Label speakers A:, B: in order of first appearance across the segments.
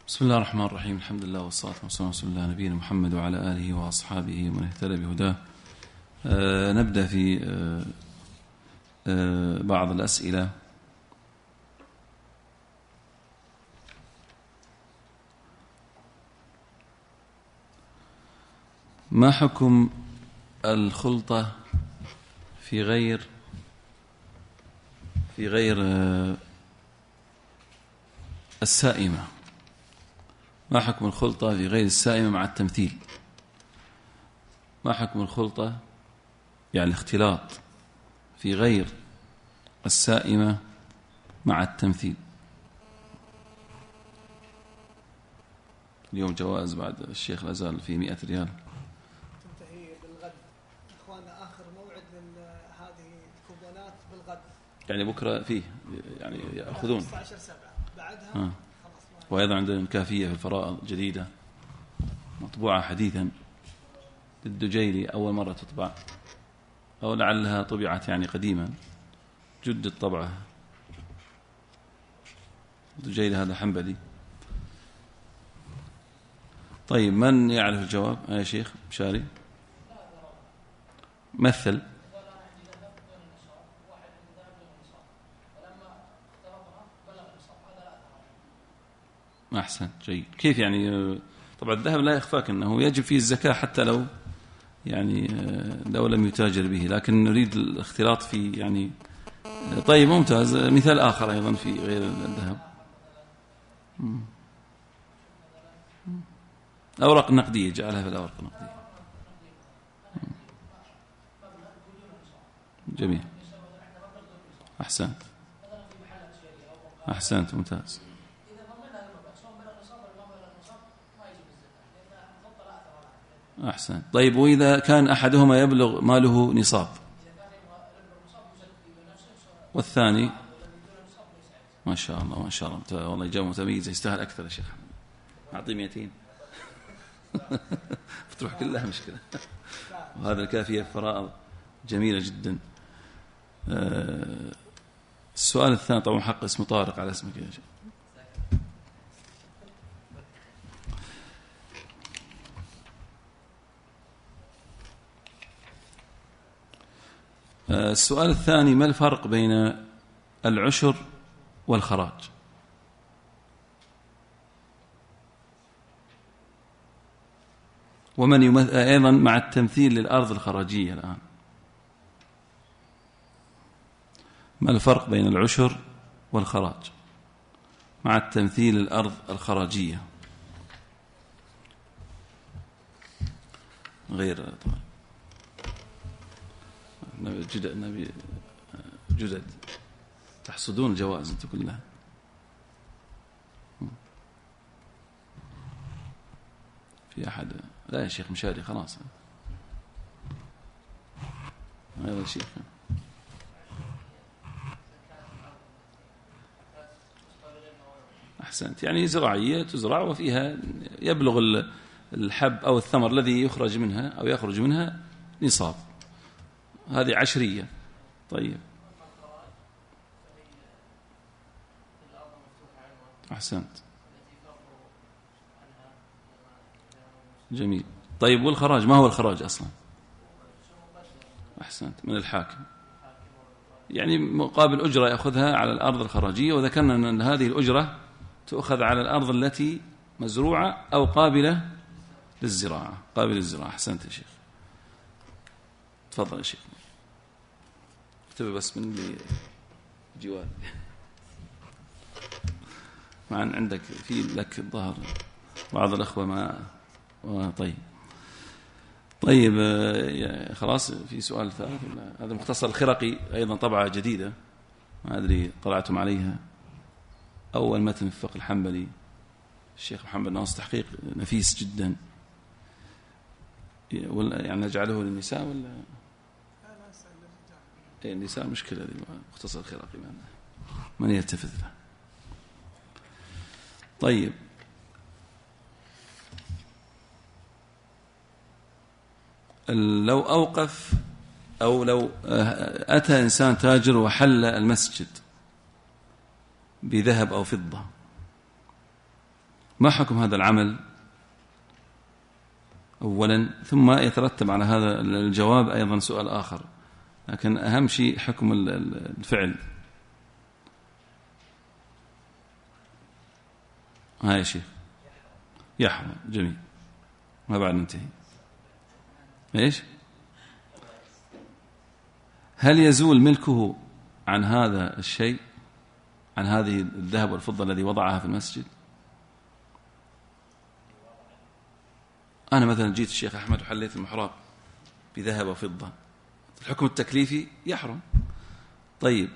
A: بسم الله الرحمن الرحيم. الحمد لله والصلاة والسلام على رسول الله نبينا محمد وعلى آله وأصحابه ومن اهتدى بهداه. نبدأ في بعض الأسئلة. ما حكم الخلطة في غير السائمة؟ ما حكم الخلطة في غير السائمة مع التمثيل؟ ما حكم الخلطة يعني الاختلاط في غير السائمة مع التمثيل؟ اليوم جوائز بعد الشيخ لازال في 100 ريال.
B: تنتهي بالغد اخواننا، اخر موعد هذه الكوبونات بالغد،
A: يعني بكرة فيه يعني يأخذون
B: 15/7 بعدها.
A: وأيضا عندنا كافية في الفرائض جديدة مطبوعة حديثا للدجيلي، أول مرة تطبع أو لعلها طبعت يعني قديما، جدد طبعها. الدجيلي هذا حنبلي. طيب من يعرف الجواب يا شيخ مشاري؟ مثل. أحسن، جيد. كيف يعني؟ طبعا الذهب لا يخفاك أنه يجب فيه الزكاة حتى لو يعني لو لم يتاجر به، لكن نريد الاختلاط في يعني. طيب ممتاز. مثال آخر أيضا في غير الذهب، أوراق نقدية، جعلها في الأوراق النقدية. جميل، أحسنت أحسنت، ممتاز. أحسن. طيب وإذا كان أحدهما يبلغ ماله نصاب والثاني؟ ما شاء الله ما شاء الله، والله إجابة متميزة، يستاهل أكثر يا شيخ. أعطيه 200 بتروح كلها مشكلة. وهذا الكافية فرائض جميلة جدا. السؤال الثاني طبعا حق اسمه طارق على اسمك يا شيخ. السؤال الثاني: ما الفرق بين العشر والخراج؟ ومن يمثل أيضا مع التمثيل للأرض الخراجية الآن؟ ما الفرق بين العشر والخراج مع التمثيل للأرض الخراجية غير نبي جدد تحصدون الجوائز أنتم كلها. في أحد؟ لا يا شيخ مشاري خلاص، هذا الشيخ. أحسنت. يعني زراعية تزرع وفيها يبلغ الحب أو الثمر الذي يخرج منها أو يخرج منها نصاب، هذه عشرية. طيب أحسنت، جميل. طيب والخراج ما هو الخراج أصلا؟ أحسنت، من الحاكم، يعني مقابل أجرة يأخذها على الأرض الخراجية، وذكرنا أن هذه الأجرة تأخذ على الأرض التي مزروعة أو قابلة للزراعة. قابلة للزراعة. أحسنت يا شيخ. تفضل يا شيخ. اكتب بس من اللي جوال مع أن عندك في لك الظهر بعض الأخوة ما. طيب خلاص. في سؤال ثالث؟ هذا مختصر الخرقي أيضا طبعة جديدة، ما أدري طلعتم عليها. أول متن في الفقه الحنبلي، الشيخ محمد ناصر، تحقيق نفيس جدا. يعني نجعله للنساء ولا النساء؟ مشكلة مختصر الخرقي من يلتفت له. طيب لو أوقف أو لو أتى إنسان تاجر وحل المسجد بذهب أو فضة ما حكم هذا العمل أولا، ثم يترتب على هذا الجواب أيضا سؤال آخر، لكن أهم شيء حكم الفعل. يا شيخ يحرم. جميل. ما بعد ننتهي. إيش؟ هل يزول ملكه عن هذا الشيء، عن هذه الذهب والفضة الذي وضعها في المسجد؟ أنا مثلا جيت الشيخ أحمد وحليت المحراب بذهب وفضة، الحكم التكليفي يحرم. طيب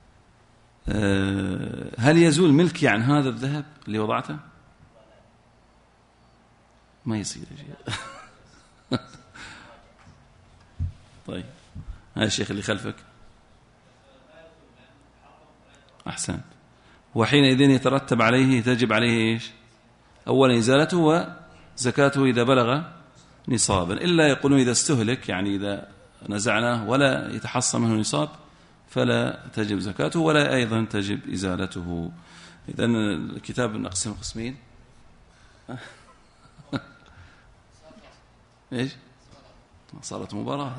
A: هل يزول ملكي عن هذا الذهب اللي وضعته؟ ما يصير يا شيخ. طيب هذا الشيخ اللي خلفك أحسن. وحينئذ يترتب عليه، تجب عليه إيش؟ أولا إزالته وزكاته إذا بلغ نصابا، إلا يقولون إذا استهلك، يعني إذا نزعناه ولا يتحصل منه نصاب فلا تجب زكاته ولا أيضا تجب إزالته. إذن الكتاب نقسم قسمين. إيش؟ صارت مباراة.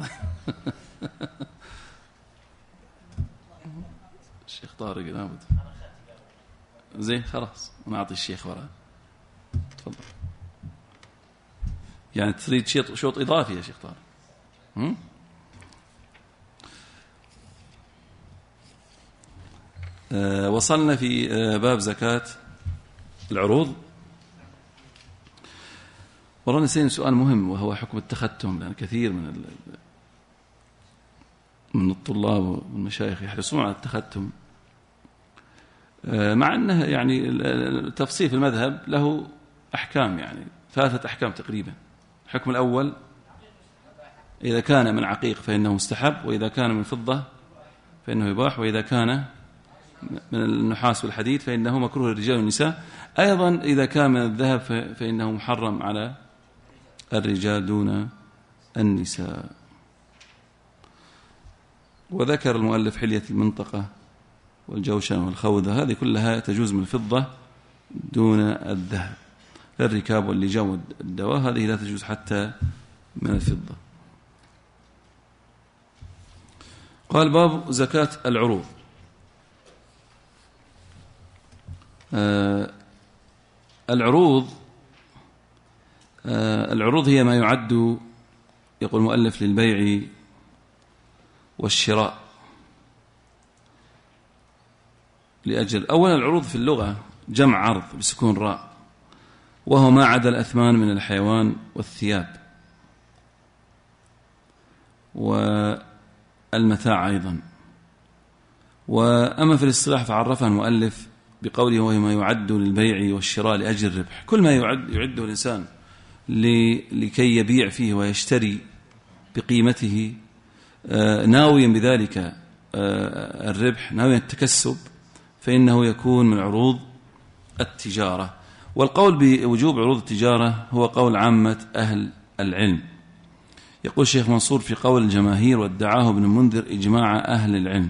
A: الشيخ طارق لابد. زين خلاص نعطي الشيخ وراء. تفضل. يعني تريد شوط إضافي يا شيخ طارق؟ وصلنا في باب زكاة العروض. ورانا نسينا سؤال مهم وهو حكم التختم، لأن كثير من الطلاب والمشايخ يحرصون على التختم، مع أنه يعني التفصيل في المذهب له أحكام، يعني 3 أحكام تقريبا. الحكم الأول إذا كان من عقيق فإنه مستحب، وإذا كان من فضة فإنه يباح، وإذا كان من النحاس والحديد فإنه مكروه للرجال والنساء. أيضا إذا كان من الذهب فإنه محرم على الرجال دون النساء. وذكر المؤلف حلية المنطقة والجوشن والخوذة، هذه كلها تجوز من الفضة دون الذهب. الركاب واللجام والدواء هذه لا تجوز حتى من الفضة. قال باب زكاة العروض. العروض هي ما يعد، يقول المؤلف، للبيع والشراء لأجل. أولا العروض في اللغة جمع عرض بسكون راء، وهو ما عدا الأثمان من الحيوان والثياب والمتاع أيضا. وأما في الاصطلاح فعرفها المؤلف بقوله وهو ما يعد للبيع والشراء لأجل الربح، كل ما يعده الإنسان لكي يبيع فيه ويشتري بقيمته ناويا بذلك الربح، ناويا التكسب، فإنه يكون من عروض التجارة. والقول بوجوب عروض التجارة هو قول عامة أهل العلم. يقول الشيخ منصور في قول الجماهير وادعاه ابن المنذر إجماع أهل العلم.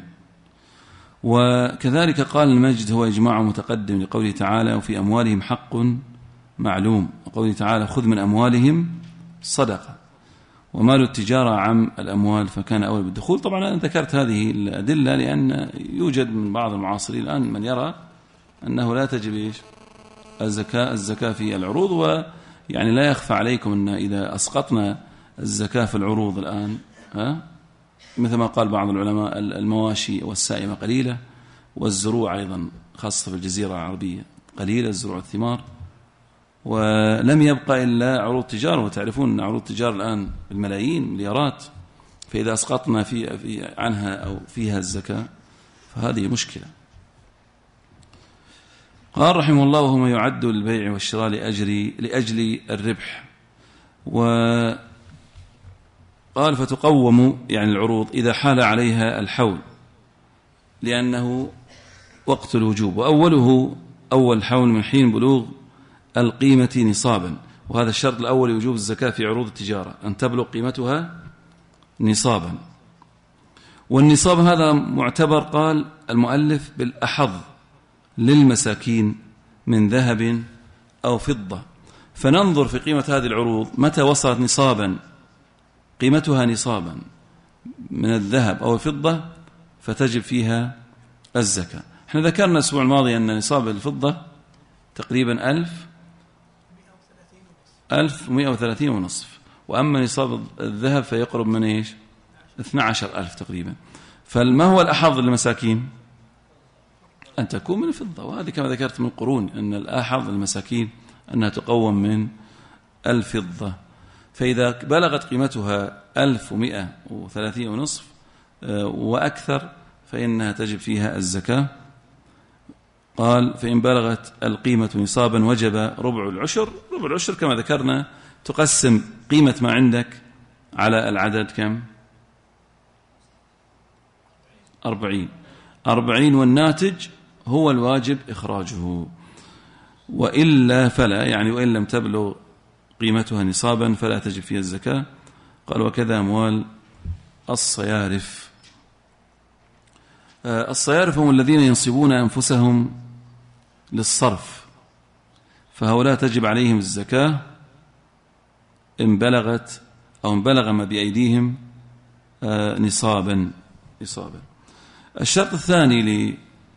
A: وكذلك قال المجد هو إجماع متقدم لقوله تعالى وفي أموالهم حق معلوم، وقوله تعالى خذ من أموالهم صدقة، ومال التجارة عم الأموال فكان أول بالدخول. طبعا أنا ذكرت هذه الأدلة لأن يوجد من بعض المعاصرين الآن من يرى أنه لا تجب الزكاة في العروض. ويعني لا يخفى عليكم أن إذا أسقطنا الزكاة في العروض الآن مثل ما قال بعض العلماء المواشي والسائمة قليلة، والزروع أيضا خاصة في الجزيرة العربية قليلة، الزروع الثمار، ولم يبقى إلا عروض تجارة. وتعرفون أن عروض تجارة الآن بالملايين مليارات، فإذا أسقطنا في عنها أو فيها الزكاة فهذه مشكلة. قال رحمه الله وهو ما يعد للبيع والشراء لأجل الربح. وقال فتقوم يعني العروض إذا حال عليها الحول، لأنه وقت الوجوب، وأوله أول حول من حين بلوغ القيمة نصابا. وهذا الشرط الأول لوجوب الزكاة في عروض التجارة أن تبلغ قيمتها نصابا. والنصاب هذا معتبر، قال المؤلف، بالأحظ للمساكين من ذهب أو فضة، فننظر في قيمة هذه العروض متى وصلت نصابا، قيمتها نصابا من الذهب أو الفضة، فتجب فيها الزكاة. احنا ذكرنا الأسبوع الماضي أن نصاب الفضة تقريبا 1130 ونصف، وأما نصاب الذهب فيقرب من إيش 12,000 تقريبا. فما هو الأحظ للمساكين؟ أن تكون من الفضة، وهذه كما ذكرت من قرون أن الأحظ للمساكين أنها تقوم من الفضة. فإذا بلغت قيمتها 1130 ونصف وأكثر فإنها تجب فيها الزكاة. قال فإن بلغت القيمة نصابا وجب ربع العشر. ربع العشر كما ذكرنا تقسم قيمة ما عندك على العدد كم؟ 40 والناتج هو الواجب إخراجه، وإلا فلا، يعني وإن لم تبلغ قيمتها نصابا فلا تجب فيها الزكاة. قال وكذا أموال الصيارف. الصيارف هم الذين ينصبون أنفسهم للصرف، فهؤلاء تجب عليهم الزكاة إن بلغت أو إن بلغ ما بأيديهم نصابا. الشرط الثاني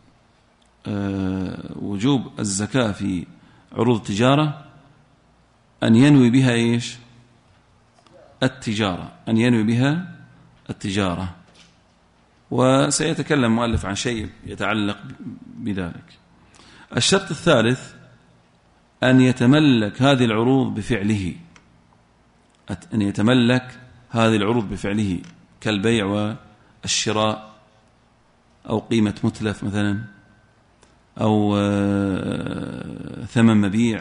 A: لوجوب الزكاة في عروض التجارة أن ينوي بها إيش؟ التجارة، أن ينوي بها التجارة، وسيتكلم المؤلف عن شيء يتعلق بذلك. الشرط الثالث أن يتملك هذه العروض بفعله، أن يتملك هذه العروض بفعله كالبيع والشراء، أو قيمة متلف مثلا، أو ثمن مبيع.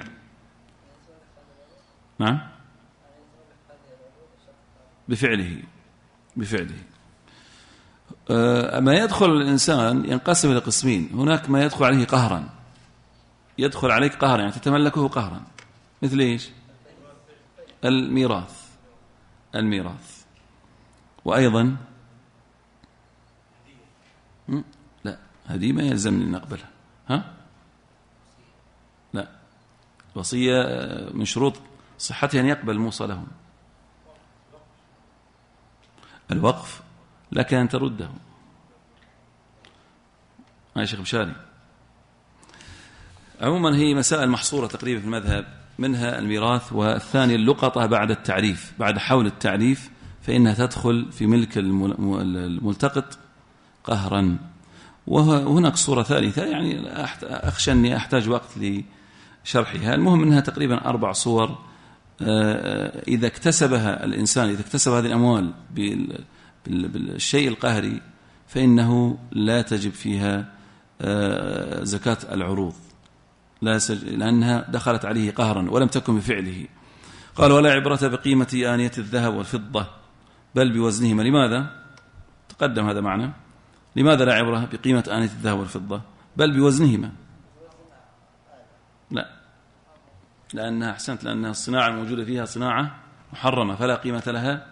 A: نعم، بفعله. ما يدخل الإنسان ينقسم إلى قسمين. هناك ما يدخل عليه قهرا، يدخل عليك قهرا يعني تتملكه قهرا، مثل إيش؟ الميراث. وأيضا لا، هذه ما يلزمني أن أقبلها. لا، الوصية من شروط صحتها أن يقبل موصى لهم. الوقف لك أن ترده. يا شيخ بشاري، عموما هي مسائل محصورة تقريبا في المذهب، منها الميراث، والثاني اللقطة بعد التعريف، بعد حول التعريف فإنها تدخل في ملك الملتقط قهرا. وهناك صورة ثالثة يعني أخشى أني أحتاج وقت لشرحها. المهم أنها تقريبا 4 صور. إذا اكتسبها الإنسان، إذا اكتسب هذه الأموال بالشيء القهري فإنه لا تجب فيها زكاة العروض، لأنها دخلت عليه قهرا ولم تكن بفعله. قال ولا عبرة بقيمة آنية الذهب والفضة بل بوزنهما. لماذا؟ تقدم هذا معنا. لماذا لا عبرة بقيمة آنية الذهب والفضة بل بوزنهما؟ لا، لأنها أحسنت، لأنها الصناعة الموجودة فيها صناعة محرمة فلا قيمة لها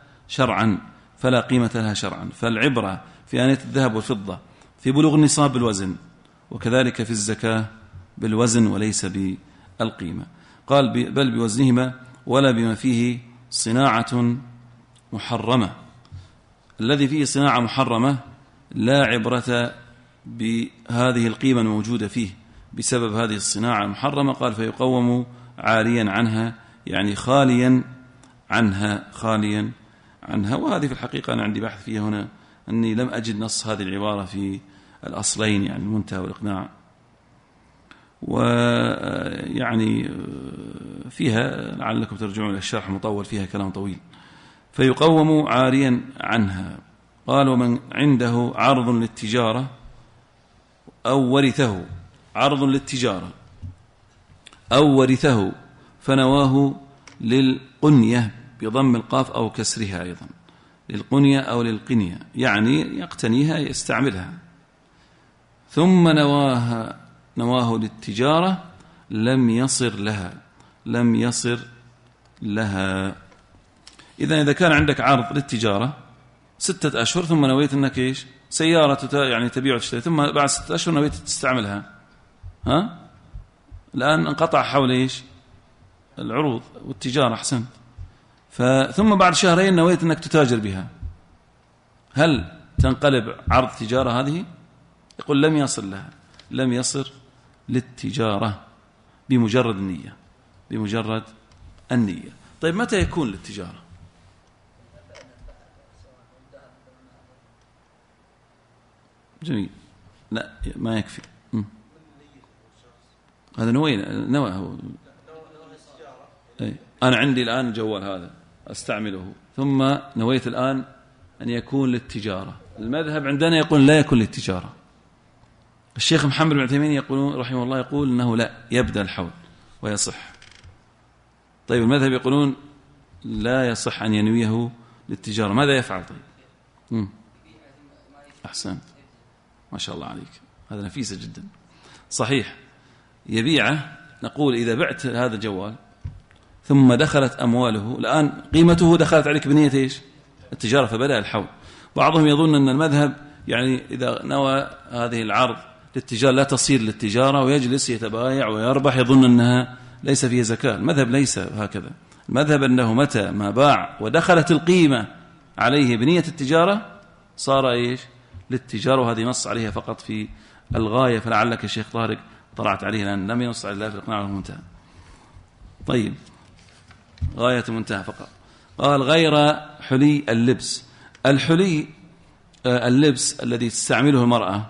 A: شرعا. فالعبرة في آنية الذهب والفضة في بلوغ النصاب بالوزن، وكذلك في الزكاة بالوزن وليس بالقيمة. قال بل بوزنهما ولا بما فيه صناعة محرمة. الذي فيه صناعة محرمة لا عبرة بهذه القيمة الموجودة فيه بسبب هذه الصناعة المحرمة. قال فيقوم عاريا عنها، يعني خاليا عنها. وهذه في الحقيقة أنا عندي بحث فيها هنا، أني لم أجد نص هذه العبارة في الأصلين، يعني المنتهى والإقناع، ويعني فيها لعلكم ترجعون إلى الشرح المطول، فيها كلام طويل. فيقوم عاريا عنها. قال ومن عنده عرض للتجارة أو ورثه، عرض للتجارة أو ورثه فنواه للقنية بضم القاف أو كسرها، أيضا للقنية أو للقنية، يعني يقتنيها يستعملها، ثم نواه للتجارة لم يصر لها. إذا كان عندك عرض للتجارة 6 أشهر ثم نويت أنك إيش؟ سيارة يعني تبيع وتشتري، ثم بعد 6 أشهر نويت تستعملها، الآن انقطع حول إيش؟ العروض والتجارة. أحسنت. ثم بعد شهرين نويت أنك تتاجر بها، هل تنقلب عرض تجارة هذه؟ يقول لم يصل لها، لم يصل للتجارة بمجرد النية، بمجرد النية. طيب متى يكون للتجارة؟ جميل. لا ما يكفي. هذا نوى هو. أنا عندي الآن جوال هذا أستعمله، ثم نويت الآن أن يكون للتجارة. المذهب عندنا يقول لا يكون للتجارة. الشيخ محمد بن عثيمين يقولون رحمه الله يقول أنه لا، يبدأ الحول ويصح. طيب المذهب يقولون لا يصح أن ينويه للتجارة، ماذا يفعل؟ طيب أحسن، ما شاء الله عليك، هذا نفيسة جدا. صحيح يبيعه. نقول إذا بعت هذا الجوال ثم دخلت أمواله، الآن قيمته دخلت عليك بنية إيش؟ التجارة، فبدأ الحول. بعضهم يظن أن المذهب يعني إذا نوى هذه العرض للتجارة لا تصير للتجارة ويجلس يتبايع ويربح، يظن أنها ليس فيها زكاة. المذهب ليس هكذا. المذهب أنه متى ما باع ودخلت القيمة عليه بنية التجارة صار إيش؟ للتجارة، وهذه نص عليها فقط في الغاية، فلعلك الشيخ طارق طلعت عليه لأن لم ينص على الله في الإقناع والمنتهى. طيب غاية منتهى فقط. قال غير حلي اللبس. الحلي اللبس الذي تستعمله المرأة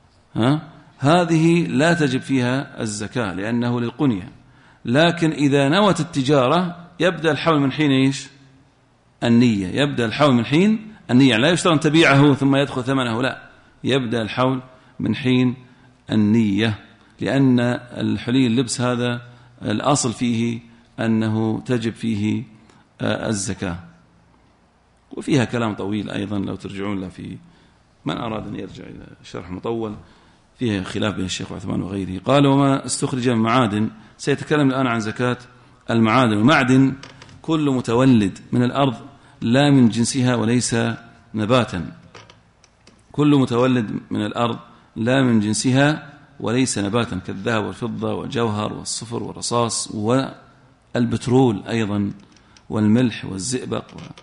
A: هذه لا تجب فيها الزكاة لأنه للقنية، لكن إذا نوت التجارة يبدأ الحول من حين إيش؟ النية. يبدأ الحول من حين النية، لا يشترط أن تبيعه ثم يدخل ثمنه، لا، يبدأ الحول من حين النية، لأن الحلي اللبس هذا الأصل فيه أنه تجب فيه الزكاة. وفيها كلام طويل أيضا لو ترجعون له، في من أراد أن يرجع إلى شرح مطول فيها خلاف بين الشيخ عثمان وغيره. قال وما استخرج من معادن. سيتكلم الآن عن زكاة المعادن. المعدن كل متولد من الأرض لا من جنسها وليس نباتا. كل متولد من الأرض لا من جنسها وليس نباتا، كالذهب والفضة والجوهر والصفر والرصاص والبترول أيضا والملح والزئبق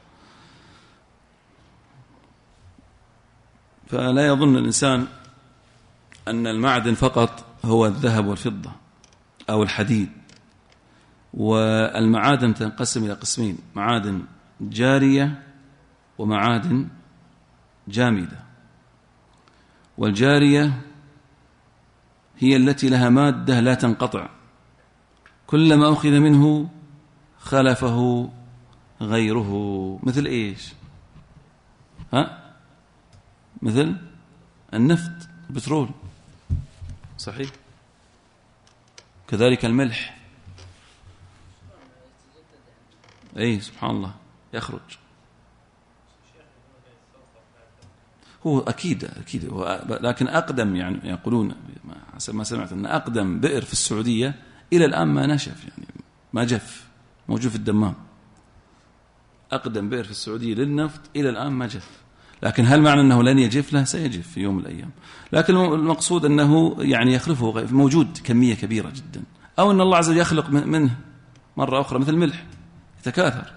A: فلا يظن الإنسان أن المعدن فقط هو الذهب والفضة أو الحديد. والمعادن تنقسم إلى قسمين: معادن جارية ومعادن جامدة. والجارية هي التي لها مادة لا تنقطع، كلما أخذ منه خلفه غيره. مثل إيش؟ مثل النفط، البترول، صحيح، كذلك الملح. أي سبحان الله يخرج. هو أكيد لكن أقدم، يعني يقولون حسب ما سمعت أن أقدم بئر في السعودية إلى الآن ما نشف، يعني ما جف، موجود في الدمام. أقدم بئر في السعودية للنفط إلى الآن ما جف، لكن هل معنى أنه لن يجف له؟ سيجف في يوم من الأيام، لكن المقصود أنه يعني يخلفه موجود كمية كبيرة جدا، أو أن الله عز وجل يخلق منه مرة أخرى مثل الملح يتكاثر.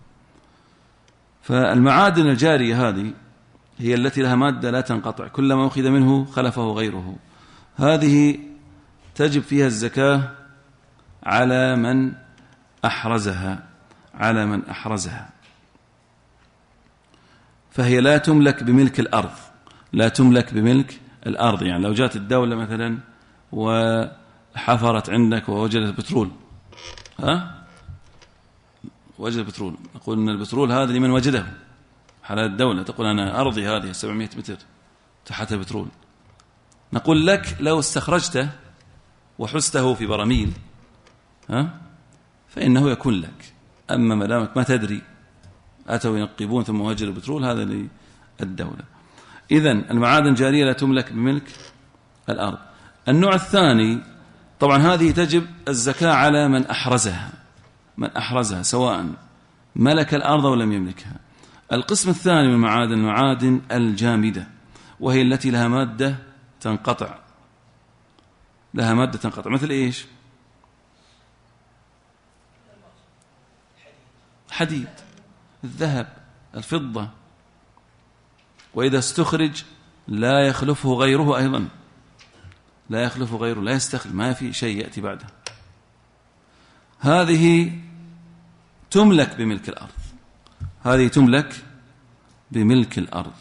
A: فالمعادن الجارية هذه هي التي لها مادة لا تنقطع، كلما أخذ منه خلفه غيره. هذه تجب فيها الزكاة على من أحرزها، فهي لا تملك بملك الأرض، لا تملك بملك الأرض. يعني لو جاءت الدولة مثلا وحفرت عندك ووجدت بترول، وجد بترول، نقول أن البترول هذا لمن وجده. حالة الدولة تقول أنا أرضي هذه 700 متر تحت البترول، نقول لك لو استخرجته وحسته في براميل فإنه يكون لك. أما ما دامك ما تدري، أتوا ينقبون ثم وجدوا البترول، هذا للدولة. إذن المعادن جارية لا تملك بملك الأرض. النوع الثاني طبعا هذه تجب الزكاة على من أحرزها سواء ملك الأرض أو لم يملكها. القسم الثاني من المعادن الجامدة، وهي التي لها مادة تنقطع، مثل إيش؟ الحديد، الذهب، الفضة، وإذا استخرج لا يخلفه غيره أيضا، لا يخلفه غيره، لا يستخلف، ما في شيء يأتي بعده. هذه تملك بملك الأرض، هذه تملك بملك الأرض،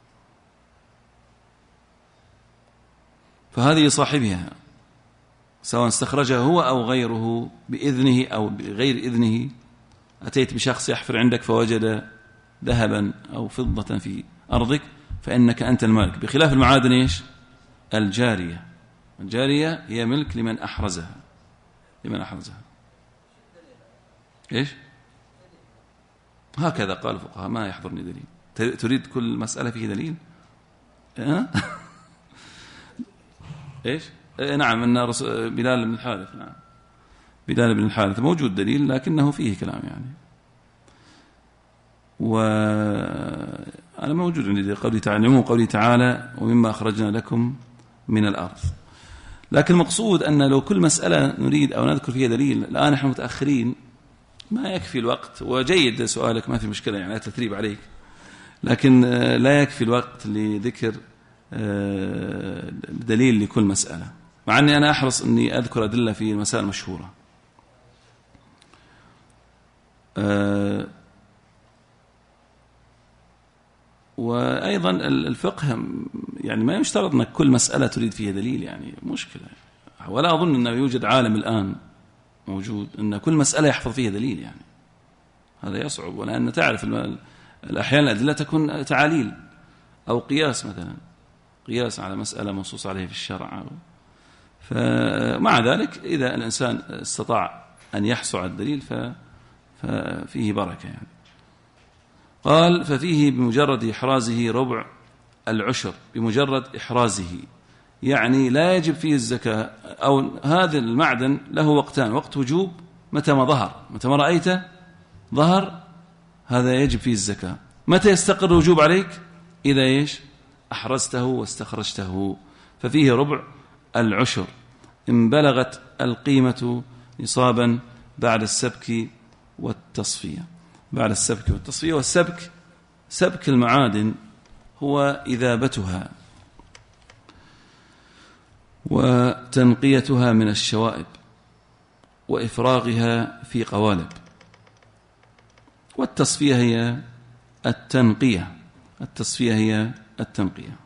A: فهذه صاحبها سواء استخرجها هو أو غيره بإذنه أو بغير إذنه. أتيت بشخص يحفر عندك فوجد ذهبا أو فضة في أرضك فإنك أنت المالك، بخلاف المعادن إيش؟ الجارية، الجارية هي ملك لمن أحرزها، لمن أحرزها. إيش؟ هكذا قال الفقهاء، ما يحضرني دليل. تريد كل مسألة فيه دليل؟ إيش؟ نعم، أن بلال بن الحارث، نعم بلال بن الحارث موجود دليل لكنه فيه كلام يعني. وأنا موجود عندي قولي تعالى، قولي تعالى ومما أخرجنا لكم من الأرض. لكن المقصود أن لو كل مسألة نريد أو نذكر فيها دليل، الآن نحن متأخرين ما يكفي الوقت. وجيد سؤالك، ما في مشكلة يعني، لا تثريب عليك، لكن لا يكفي الوقت لذكر دليل لكل مسألة، مع أني أنا أحرص أني أذكر أدلة في المسائل المشهورة. وأيضا الفقه يعني ما يشترط أنك كل مسألة تريد فيها دليل، يعني مشكلة. ولا أظن أنه يوجد عالم الآن موجود أن كل مسألة يحفظ فيها دليل، يعني هذا يصعب. ولأن تعرف الأحيان الأدلة تكون تعاليل أو قياس، مثلا قياس على مسألة منصوص عليه في الشرع. فمع ذلك إذا الإنسان استطاع أن يحصل على الدليل ففيه بركة يعني. قال ففيه بمجرد إحرازه ربع العشر، بمجرد إحرازه يعني لا يجب فيه الزكاة. أو هذا المعدن له وقتان، وقت وجوب متى ما ظهر، متى ما رأيته ظهر هذا يجب فيه الزكاة. متى يستقر الوجوب عليك؟ إذا إيش؟ أحرزته واستخرجته. ففيه ربع العشر إن بلغت القيمة نصابا بعد السبك والتصفية، بعد السبك والتصفية. والسبك سبك المعادن هو إذابتها وتنقيتها من الشوائب وإفراغها في قوالب. والتصفية هي التنقية، التصفية هي التنقية.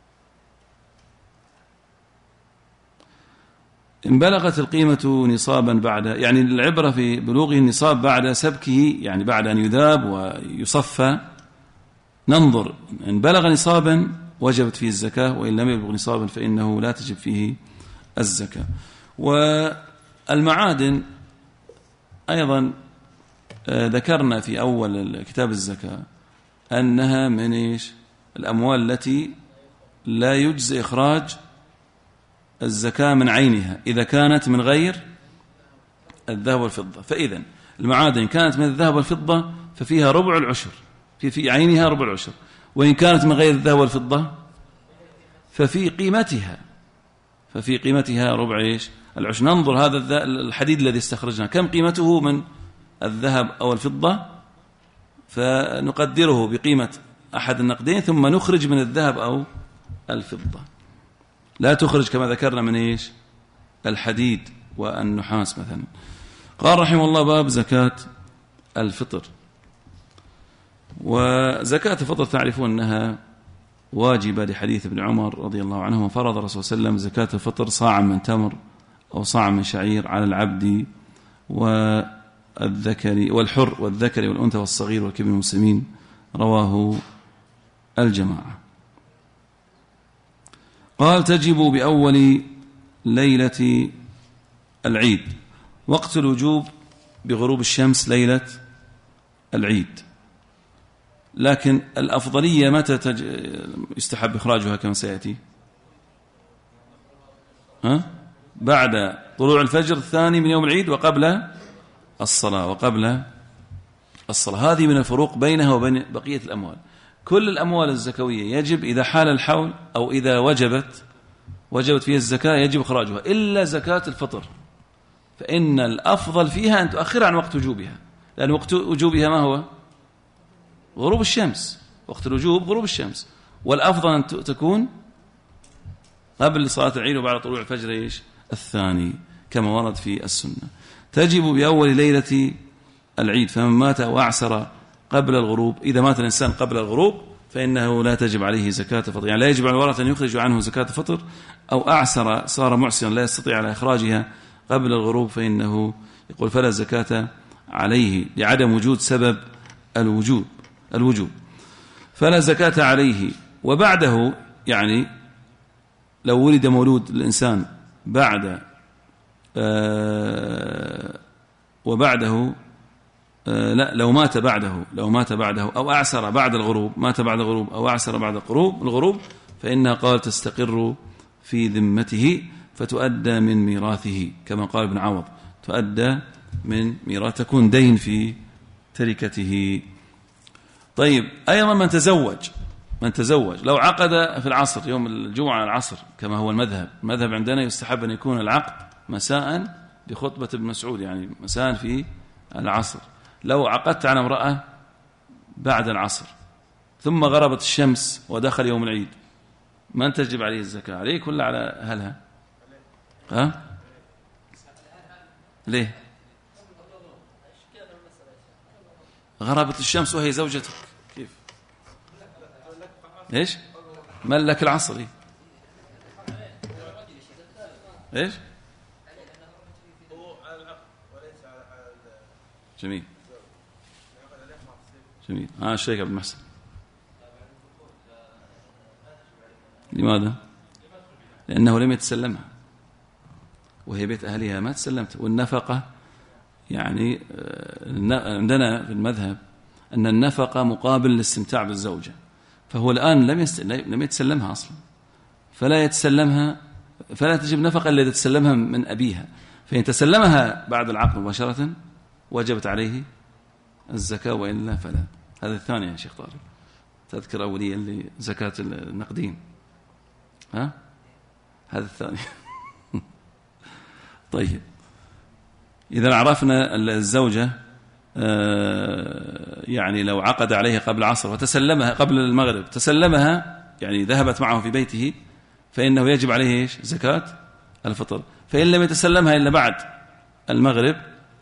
A: إن بلغت القيمة نصابا بعد، يعني العبرة في بلوغه النصاب بعد سبكه، يعني بعد أن يذاب ويصفى ننظر. إن بلغ نصابا وجبت فيه الزكاة، وإن لم يبلغ نصابا فإنه لا تجب فيه الزكاة. والمعادن أيضا ذكرنا في أول كتاب الزكاة أنها من إيش؟ الأموال التي لا يجزي إخراج الزكاة من عينها إذا كانت من غير الذهب والفضة. فإذا المعادن كانت من الذهب والفضة ففيها ربع العشر، في عينها ربع العشر. وإن كانت من غير الذهب والفضة ففي قيمتها ربع إيش؟ العشر. ننظر هذا الحديد الذي استخرجنا كم قيمته من الذهب أو الفضة، فنقدره بقيمة أحد النقدين، ثم نخرج من الذهب أو الفضة. لا تخرج كما ذكرنا من إيش؟ الحديد والنحاس مثلا. قال رحمه الله باب زكاة الفطر. وزكاة الفطر تعرفون أنها واجبة لحديث ابن عمر رضي الله عنه، فرض الرسول صلى الله عليه وسلم زكاة الفطر صاعا من تمر أو صاعا من شعير على العبد والذكر والحر والذكر والأنثى والصغير والكبير المسلمين. رواه الجماعة. قال تجب بأول ليلة العيد. وقت الوجوب بغروب الشمس ليلة العيد، لكن الأفضلية متى يستحب إخراجها كما سيأتي؟ بعد طلوع الفجر الثاني من يوم العيد وقبل الصلاة، هذه من الفروق بينها وبين بقية الأموال. كل الأموال الزكوية يجب إذا حال الحول أو إذا وجبت فيها الزكاة يجب إخراجها، إلا زكاة الفطر، فإن الأفضل فيها أن تؤخر عن وقت وجوبها، لأن وقت وجوبها ما هو؟ غروب الشمس، وقت الوجوب غروب الشمس، والأفضل أن تكون قبل صلاة العيد وبعد طلوع الفجر إيش؟ الثاني، كما ورد في السنة. تجب بأول ليلة العيد، فمن مات أو أعسر قبل الغروب، إذا مات الإنسان قبل الغروب فإنه لا تجب عليه زكاة فطر، يعني لا يجب على الورثة أن يخرجوا عنه زكاة فطر، أو أعسر صار معسرا لا يستطيع على إخراجها قبل الغروب فإنه يقول فلا زكاة عليه لعدم وجود سبب الوجوب فلا زكاة عليه. وبعده يعني لو ولد مولود الإنسان بعد وبعده لا لو مات بعده أو أعسر بعد الغروب، مات بعد الغروب أو أعسر بعد الغروب فإنها قال تستقر في ذمته فتؤدى من ميراثه، كما قال ابن عوض تؤدى من ميراث، تكون دين في تركته. طيب أيضا من تزوج لو عقد في العصر يوم الجمعة العصر كما هو المذهب عندنا يستحب أن يكون العقد مساء بخطبة ابن مسعود، يعني مساء في العصر. لو عقدت على امرأة بعد العصر ثم غربت الشمس ودخل يوم العيد، من تجب عليه الزكاة؟ عليك ولا على أهلها؟ ليه؟ غربت الشمس وهي زوجتك، كيف؟ ايش؟ ملك العصر ايش؟ جميل الشيخ عبد المحسن، لماذا؟ لأنه لم يتسلمها وهي بيت أهلها ما تسلمت. والنفقة يعني عندنا في المذهب أن النفقة مقابل الاستمتاع بالزوجة، فهو الآن لم يتسلمها أصلا، فلا تجب نفقة إلا إذا تسلمها من أبيها، فإن تسلمها بعد العقد مباشرة وجبت عليه الزكاة، وإلا فلا. هذا الثاني يا شيخ طارق، تذكر أوليا لزكاة النقدين، هذا الثاني. طيب إذا عرفنا الزوجة يعني لو عقد عليها قبل العصر وتسلمها قبل المغرب، تسلمها يعني ذهبت معه في بيته، فإنه يجب عليه إيش؟ زكاة الفطر. فإن لم يتسلمها إلا بعد المغرب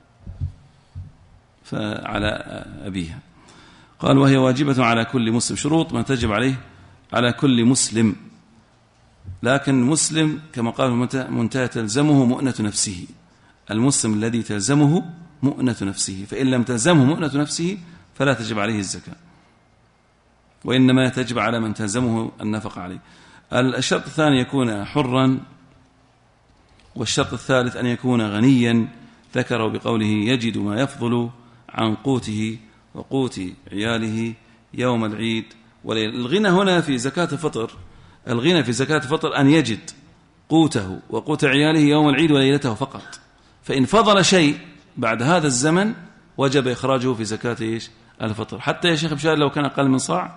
A: فعلى أبيها. قال وهي واجبة على كل مسلم، شروط من تجب عليه على كل مسلم، لكن مسلم كما قال منتهى تلزمه مؤنة نفسه، المسلم الذي تلزمه مؤنة نفسه، فإن لم تلزمه مؤنة نفسه فلا تجب عليه الزكاة، وإنما تجب على من تلزمه النفقة عليه. الشرط الثاني يكون حرا، والشرط الثالث أن يكون غنيا، ذكره بقوله يجد ما يفضل عن قوته وقوت عياله يوم العيد وليلة. الغنى هنا في زكاة الفطر، الغنى في زكاة الفطر أن يجد قوته وقوت عياله يوم العيد وليلته فقط، فإن فضل شيء بعد هذا الزمن وجب إخراجه في زكاة إيش؟ الفطر. حتى يا شيخ بشار لو كان أقل من صاع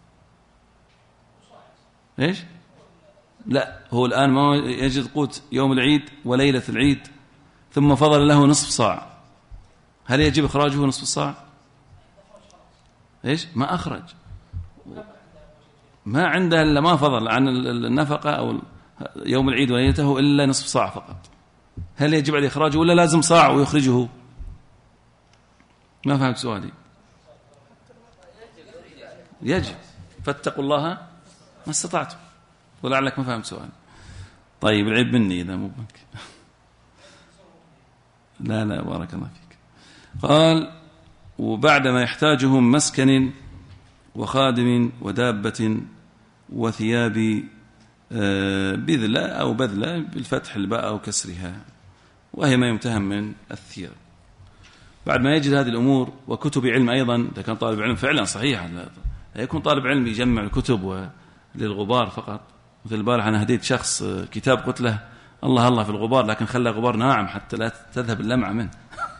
A: إيش؟ لا، هو الآن ما يجد قوت يوم العيد وليلة العيد ثم فضل له نصف صاع، هل يجب إخراجه نصف الصاع؟ إيش؟ ما أخرج، ما عنده إلا ما فضل عن النفقة أو يوم العيد وليلته إلا نصف صاع فقط، هل يجب عليه إخراجه ولا لازم صاع ويخرجه؟ ما فهمت سؤالي. يجب، فاتقوا الله ما استطعتم، ولعلك ما فهمت سؤالي. طيب العيب مني إذا مو بك. لا بارك الله فيك. قال وبعدما يحتاجهم مسكن وخادم ودابة وثياب بذلة أو بذلة بالفتح الباء أو كسرها، وهي ما يمتهم من الثياب. بعد ما يجد هذه الأمور وكتب علم أيضا، إذا كان طالب علم فعلا صحيح، لا يكون طالب علم يجمع الكتب للغبار فقط. مثل البارح أنا هديت شخص كتاب قلت له الله في الغبار، لكن خلى غبار ناعم حتى لا تذهب اللمعة منه.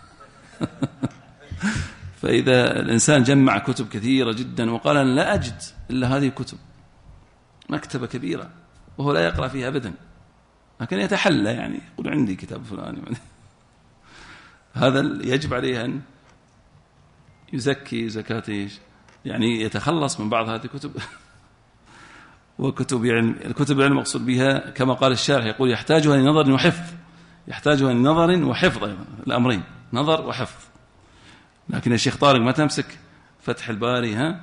A: فإذا الإنسان جمع كتب كثيرة جدا وقال أنا لا أجد إلا هذه الكتب، مكتبة كبيرة وهو لا يقرأ فيها أبدا، لكن يتحلى يعني يقول عندي كتاب فلاني، هذا يجب عليه أن يزكي زكاة إيش؟ يعني يتخلص من بعض هذه الكتب وكتب يعني الكتب العلم مقصود بها كما قال الشارح، يقول يحتاجها لنظر وحفظ، يحتاجها لنظر وحفظ أيضا، الأمرين نظر وحفظ. لكن الشيخ طارق ما تمسك فتح الباري ها.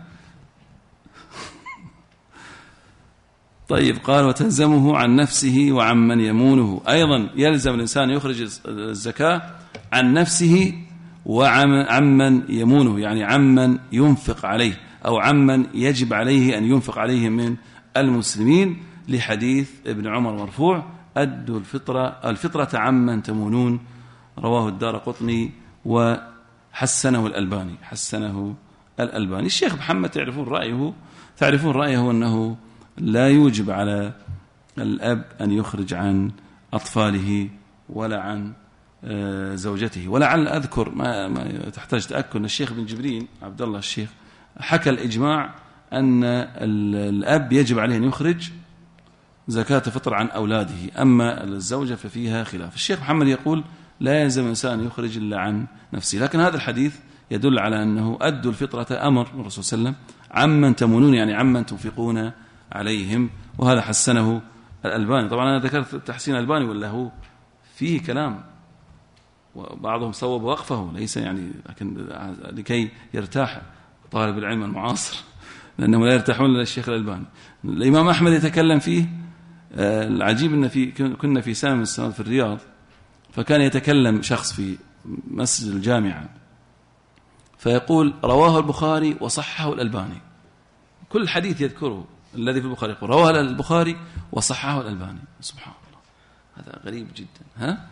A: طيب قال وتلزمه عن نفسه وعمن يمونه، أيضا يلزم الإنسان يخرج الزكاة عن نفسه وعمن يمونه، يعني عمن ينفق عليه أو عمن يجب عليه أن ينفق عليه من المسلمين، لحديث ابن عمر مرفوع أدوا الفطرة عمن تمونون، رواه الدارقطني وحسنه الألباني، حسنه الألباني. الشيخ محمد تعرفون رأيه أنه لا يوجب على الأب أن يخرج عن أطفاله ولا عن زوجته. ولعل أذكر ما تحتاج تأكد، الشيخ بن جبرين عبد الله الشيخ حكى الإجماع أن الأب يجب عليه أن يخرج زكاة فطر عن أولاده، أما الزوجة ففيها خلاف. الشيخ محمد يقول لا يلزم الإنسان يخرج إلا عن نفسه، لكن هذا الحديث يدل على أنه أدوا الفطرة أمر من الرسول صلى الله عليه وسلم عمن تمونون، يعني عمن تنفقون عليهم، وهذا حسنه الألباني. طبعا أنا ذكرت تحسين الألباني ولا هو فيه كلام، وبعضهم صوب وقفه ليس يعني، لكن لكي يرتاح طالب العلم المعاصر لأنهم لا يرتاحون للشيخ الألباني. الإمام أحمد يتكلم فيه. العجيب أن كنا في سنة من السنوات في الرياض، فكان يتكلم شخص في مسجد الجامعة فيقول رواه البخاري وصححه الألباني، كل حديث يذكره الذي في البخاري يقول رواه البخاري وصححه الألباني. سبحان الله، هذا غريب جدا. ها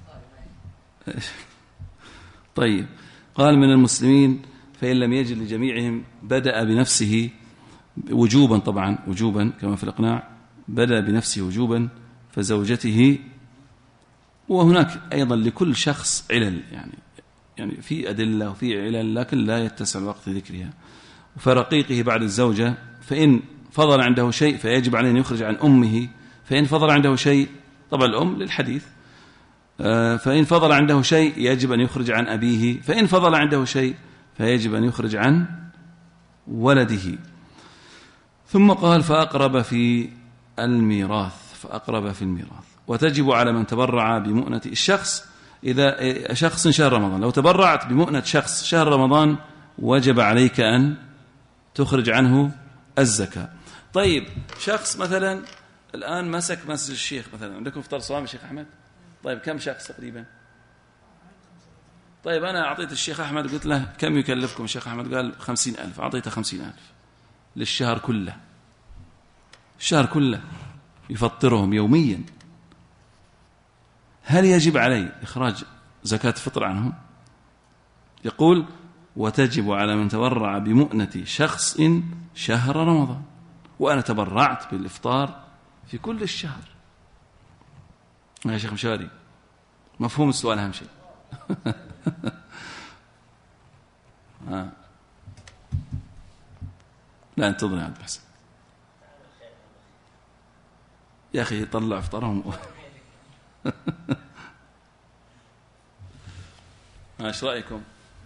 A: طيب قال من المسلمين فإن لم يجد لجميعهم بدأ بنفسه وجوبا، طبعا وجوبا كما في الإقناع، بدأ بنفسه وجوبا فزوجته. وهناك أيضا لكل شخص علل، يعني في أدلة وفي علل لكن لا يتسع الوقت ذكرها. فرقيقه بعد الزوجة فإن فضل عنده شيء فيجب عليه أن يخرج عن أمه، فإن فضل عنده شيء، طبعا الأم للحديث، فإن فضل عنده شيء يجب أن يخرج عن أبيه، فإن فضل عنده شيء فيجب أن يخرج عن ولده. ثم قال فأقرب في الميراث، وتجب على من تبرع بمؤنة الشخص. إذا شخص شهر رمضان، لو تبرعت بمؤنة شخص شهر رمضان وجب عليك أن تخرج عنه الزكاة. طيب شخص مثلا الآن مسك مسجد الشيخ، مثلا عندكم فطار صوام الشيخ أحمد، طيب كم شخص تقريبا؟ طيب أنا أعطيت الشيخ أحمد قلت له كم يكلفكم الشيخ أحمد؟ قال 50,000، أعطيته 50,000 للشهر كله، الشهر كله يفطرهم يوميا. هل يجب علي إخراج زكاة فطر عنهم؟ يقول وتجب على من تبرع بمؤنة شخص شهر رمضان، وأنا تبرعت بالإفطار في كل الشهر. يا شيخ مشاري مفهوم السؤال أهم شيء. لا انتظر يا عبد الحسن يا أخي، طلع إفطارهم. ايش رأيكم؟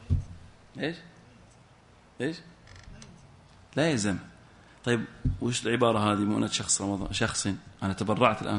A: ايش لا يلزم. طيب وش العبارة هذه؟ مؤنة شخص رمضان، شخص أنا تبرعت الآن،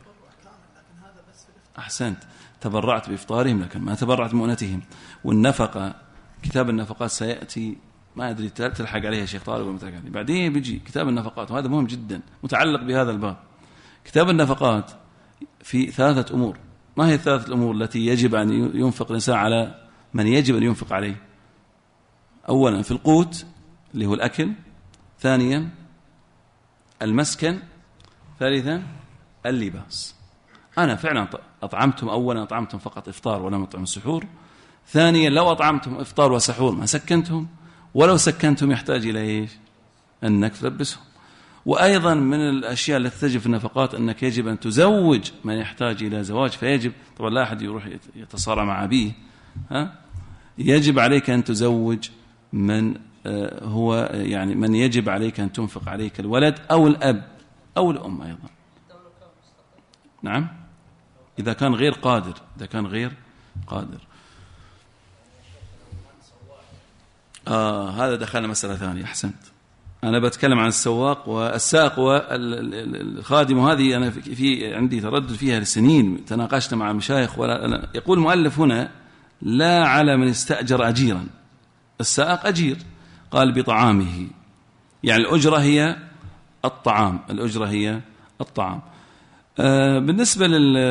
A: أحسنت، تبرعت بإفطارهم لكن ما تبرعت بمؤنتهم. والنفقة كتاب النفقات سيأتي، ما أدري تلحق عليها شيخ طارق ولا تلحق عليه، بعدين بيجي كتاب النفقات، وهذا مهم جدا متعلق بهذا الباب. كتاب النفقات في 3 أمور. ما هي 3 الأمور التي يجب أن ينفق الإنسان على من يجب أن ينفق عليه؟ أولا في القوت اللي هو الأكل، ثانيا المسكن، ثالثا اللباس. أنا فعلا أطعمتم، أولا أطعمتم فقط إفطار ولم أطعم السحور، ثانيا لو أطعمتم إفطار وسحور ما سكنتهم، ولو سكنتم يحتاج إلى إيش؟ أنك تلبسهم. وأيضا من الأشياء التي تجب في النفقات أنك يجب أن تزوج من يحتاج إلى زواج، فيجب طبعا لا أحد يروح يتصارع مع أبيه، يجب عليك أن تزوج من هو يعني من يجب عليك أن تنفق عليك، الولد أو الأب أو الأم أيضا. نعم إذا كان غير قادر، هذا دخلنا مسألة ثانية. أحسنت. أنا بتكلم عن السواق والسائق والخادم، وهذه أنا في عندي تردد فيها لسنين، تناقشنا مع المشايخ. يقول المؤلف هنا: لا على من استأجر أجيرا. السائق أجير، قال بطعامه، يعني الأجرة هي الطعام، الأجرة هي الطعام. بالنسبة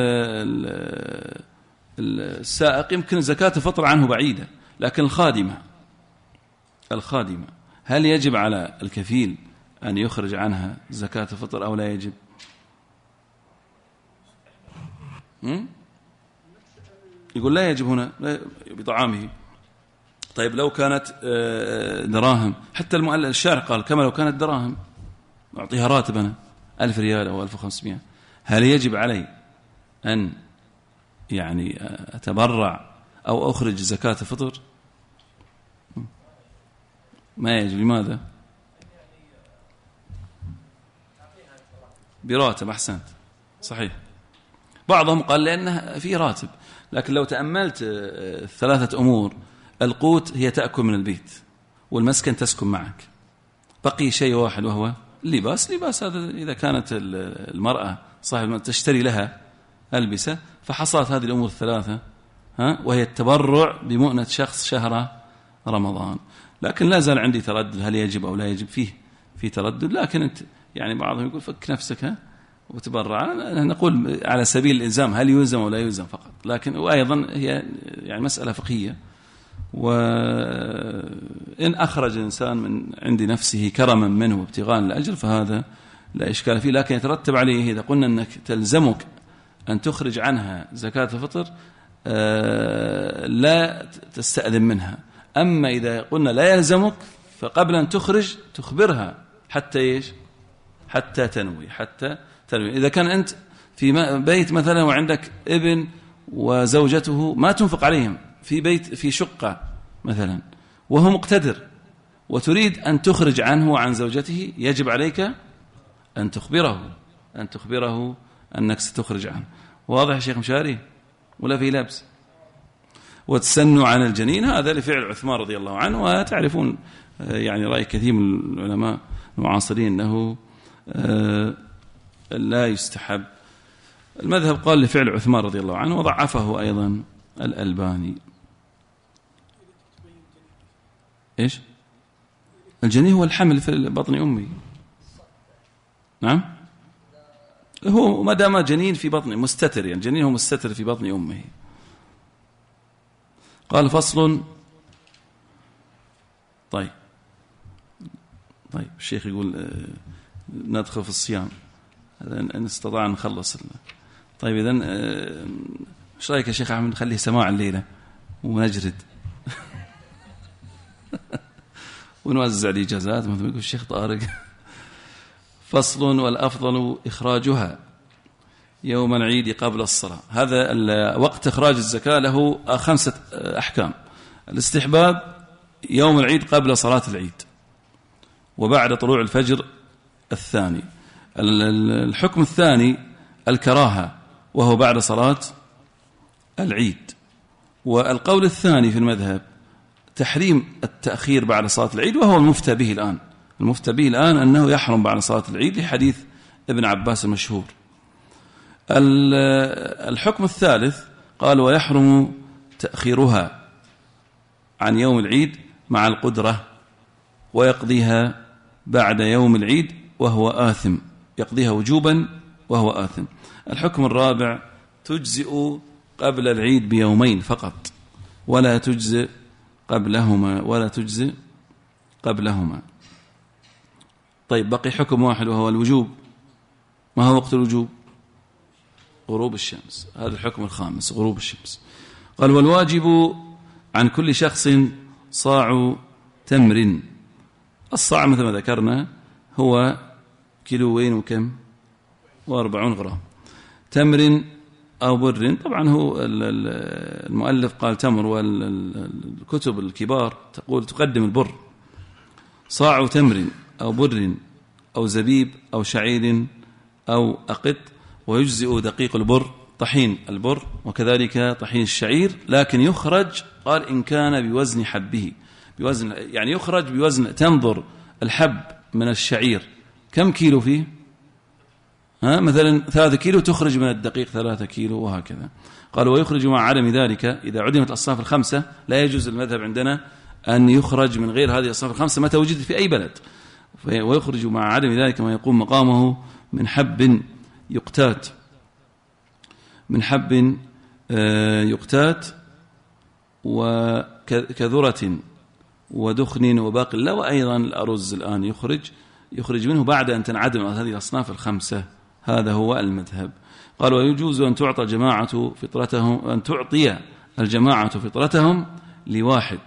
A: للسائق يمكن زكاة الفطر عنه بعيدة، لكن الخادمة هل يجب على الكفيل أن يخرج عنها زكاة الفطر أو لا يجب؟ يقول لا يجب هنا بطعامه. طيب لو كانت دراهم، حتى الشارع قال كما لو كانت دراهم أعطيها راتبنا 1000 ريال أو 1500، هل يجب علي أن يعني أتبرع أو أخرج زكاة الفطر؟ ما يجب. لماذا؟ براتب. أحسنت، صحيح. بعضهم قال لأنه في راتب، لكن لو تأملت 3 أمور: القوت هي تأكل من البيت، والمسكن تسكن معك، بقي شيء واحد وهو اللباس. لباس هذا إذا كانت المرأة صاحب تشتري لها ألبسة، فحصلت هذه الأمور الثلاثة، وهي التبرع بمؤنة شخص شهر رمضان. لكن لا زال عندي تردد هل يجب أو لا يجب، في تردد. لكن أنت يعني بعضهم يقول فك نفسك وتبرع، نقول على سبيل الإلزام، هل يلزم أو لا يلزم فقط. لكن وأيضا هي يعني مسألة فقهية، وإن أخرج الإنسان من عند نفسه كرما منه وابتغاء الأجر فهذا لا إشكال فيه. لكن يترتب عليه إذا قلنا أنك تلزمك أن تخرج عنها زكاة الفطر لا تستأذن منها. أما إذا قلنا لا يلزمك، فقبل أن تخرج تخبرها حتى تنوي. إذا كان أنت في بيت مثلا وعندك ابن وزوجته ما تنفق عليهم في بيت في شقة مثلا، وهو مقتدر، وتريد أن تخرج عنه وعن زوجته، يجب عليك أن تخبره أنك ستخرج عنه. واضح يا شيخ مشاري ولا في لبس؟ وتسنوا عن الجنين، هذا لفعل عثمان رضي الله عنه. وتعرفون يعني رأي كثير من العلماء المعاصرين أنه لا يستحب. المذهب قال لفعل عثمان رضي الله عنه، وضعفه أيضا الألباني. إيش؟ الجنين هو الحمل في بطن أمي. نعم، هو ما دام جنين في بطن مستتر، يعني الجنين هو مستتر في بطن أمه. قال فصل. طيب الشيخ يقول ندخل في الصيام إن استطاع نخلص. طيب إذن ايش رايك يا شيخ أحمد نخليه سماع الليلة ونجرد ونوزع الإجازات مثل ما يقول الشيخ طارق. فصل. والأفضل إخراجها يوم العيد قبل الصلاة. هذا وقت إخراج الزكاة له 5 أحكام. الاستحباب يوم العيد قبل صلاة العيد وبعد طلوع الفجر الثاني. الحكم الثاني الكراهة وهو بعد صلاة العيد. والقول الثاني في المذهب تحريم التأخير بعد صلاة العيد، وهو المفتى به الآن. المفتى به الآن أنه يحرم بعد صلاة العيد لحديث ابن عباس المشهور. الحكم الثالث قال ويحرم تأخيرها عن يوم العيد مع القدرة، ويقضيها بعد يوم العيد وهو آثم، يقضيها وجوبا وهو آثم. الحكم الرابع تجزئ قبل العيد بيومين فقط، ولا تجزئ قبلهما. طيب بقي حكم واحد وهو الوجوب. ما هو وقت الوجوب؟ غروب الشمس. هذا الحكم الخامس، غروب الشمس. قال والواجب عن كل شخص صاع تمر. الصاع مثل ما ذكرنا هو 2 كيلو و40 غرام تمر أو بر. طبعا هو المؤلف قال تمر، والكتب الكبار تقدم البر. صاع تمر أو بر أو زبيب أو شعير أو أقط. ويجزئ دقيق البر، طحين البر، وكذلك طحين الشعير، لكن يخرج قال إن كان بوزن حبه، بوزن، يعني يخرج بوزن، تنظر الحب من الشعير كم كيلو فيه، مثلا 3 كيلو، تخرج من الدقيق 3 كيلو وهكذا. قال ويخرج مع عدم ذلك إذا عدمت الأصناف الخمسة. لا يجوز المذهب عندنا أن يخرج من غير هذه الأصناف الخمسة متى وجدت في أي بلد. ويخرج مع عدم ذلك ما يقوم مقامه من حب يقتات، من حب يقتات وكذرة ودخن وباقي. لا، وأيضا الأرز الآن يخرج منه بعد أن تنعدم هذه الأصناف الخمسة. هذا هو المذهب. قال ويجوز أن تعطي الجماعة فطرتهم لواحد،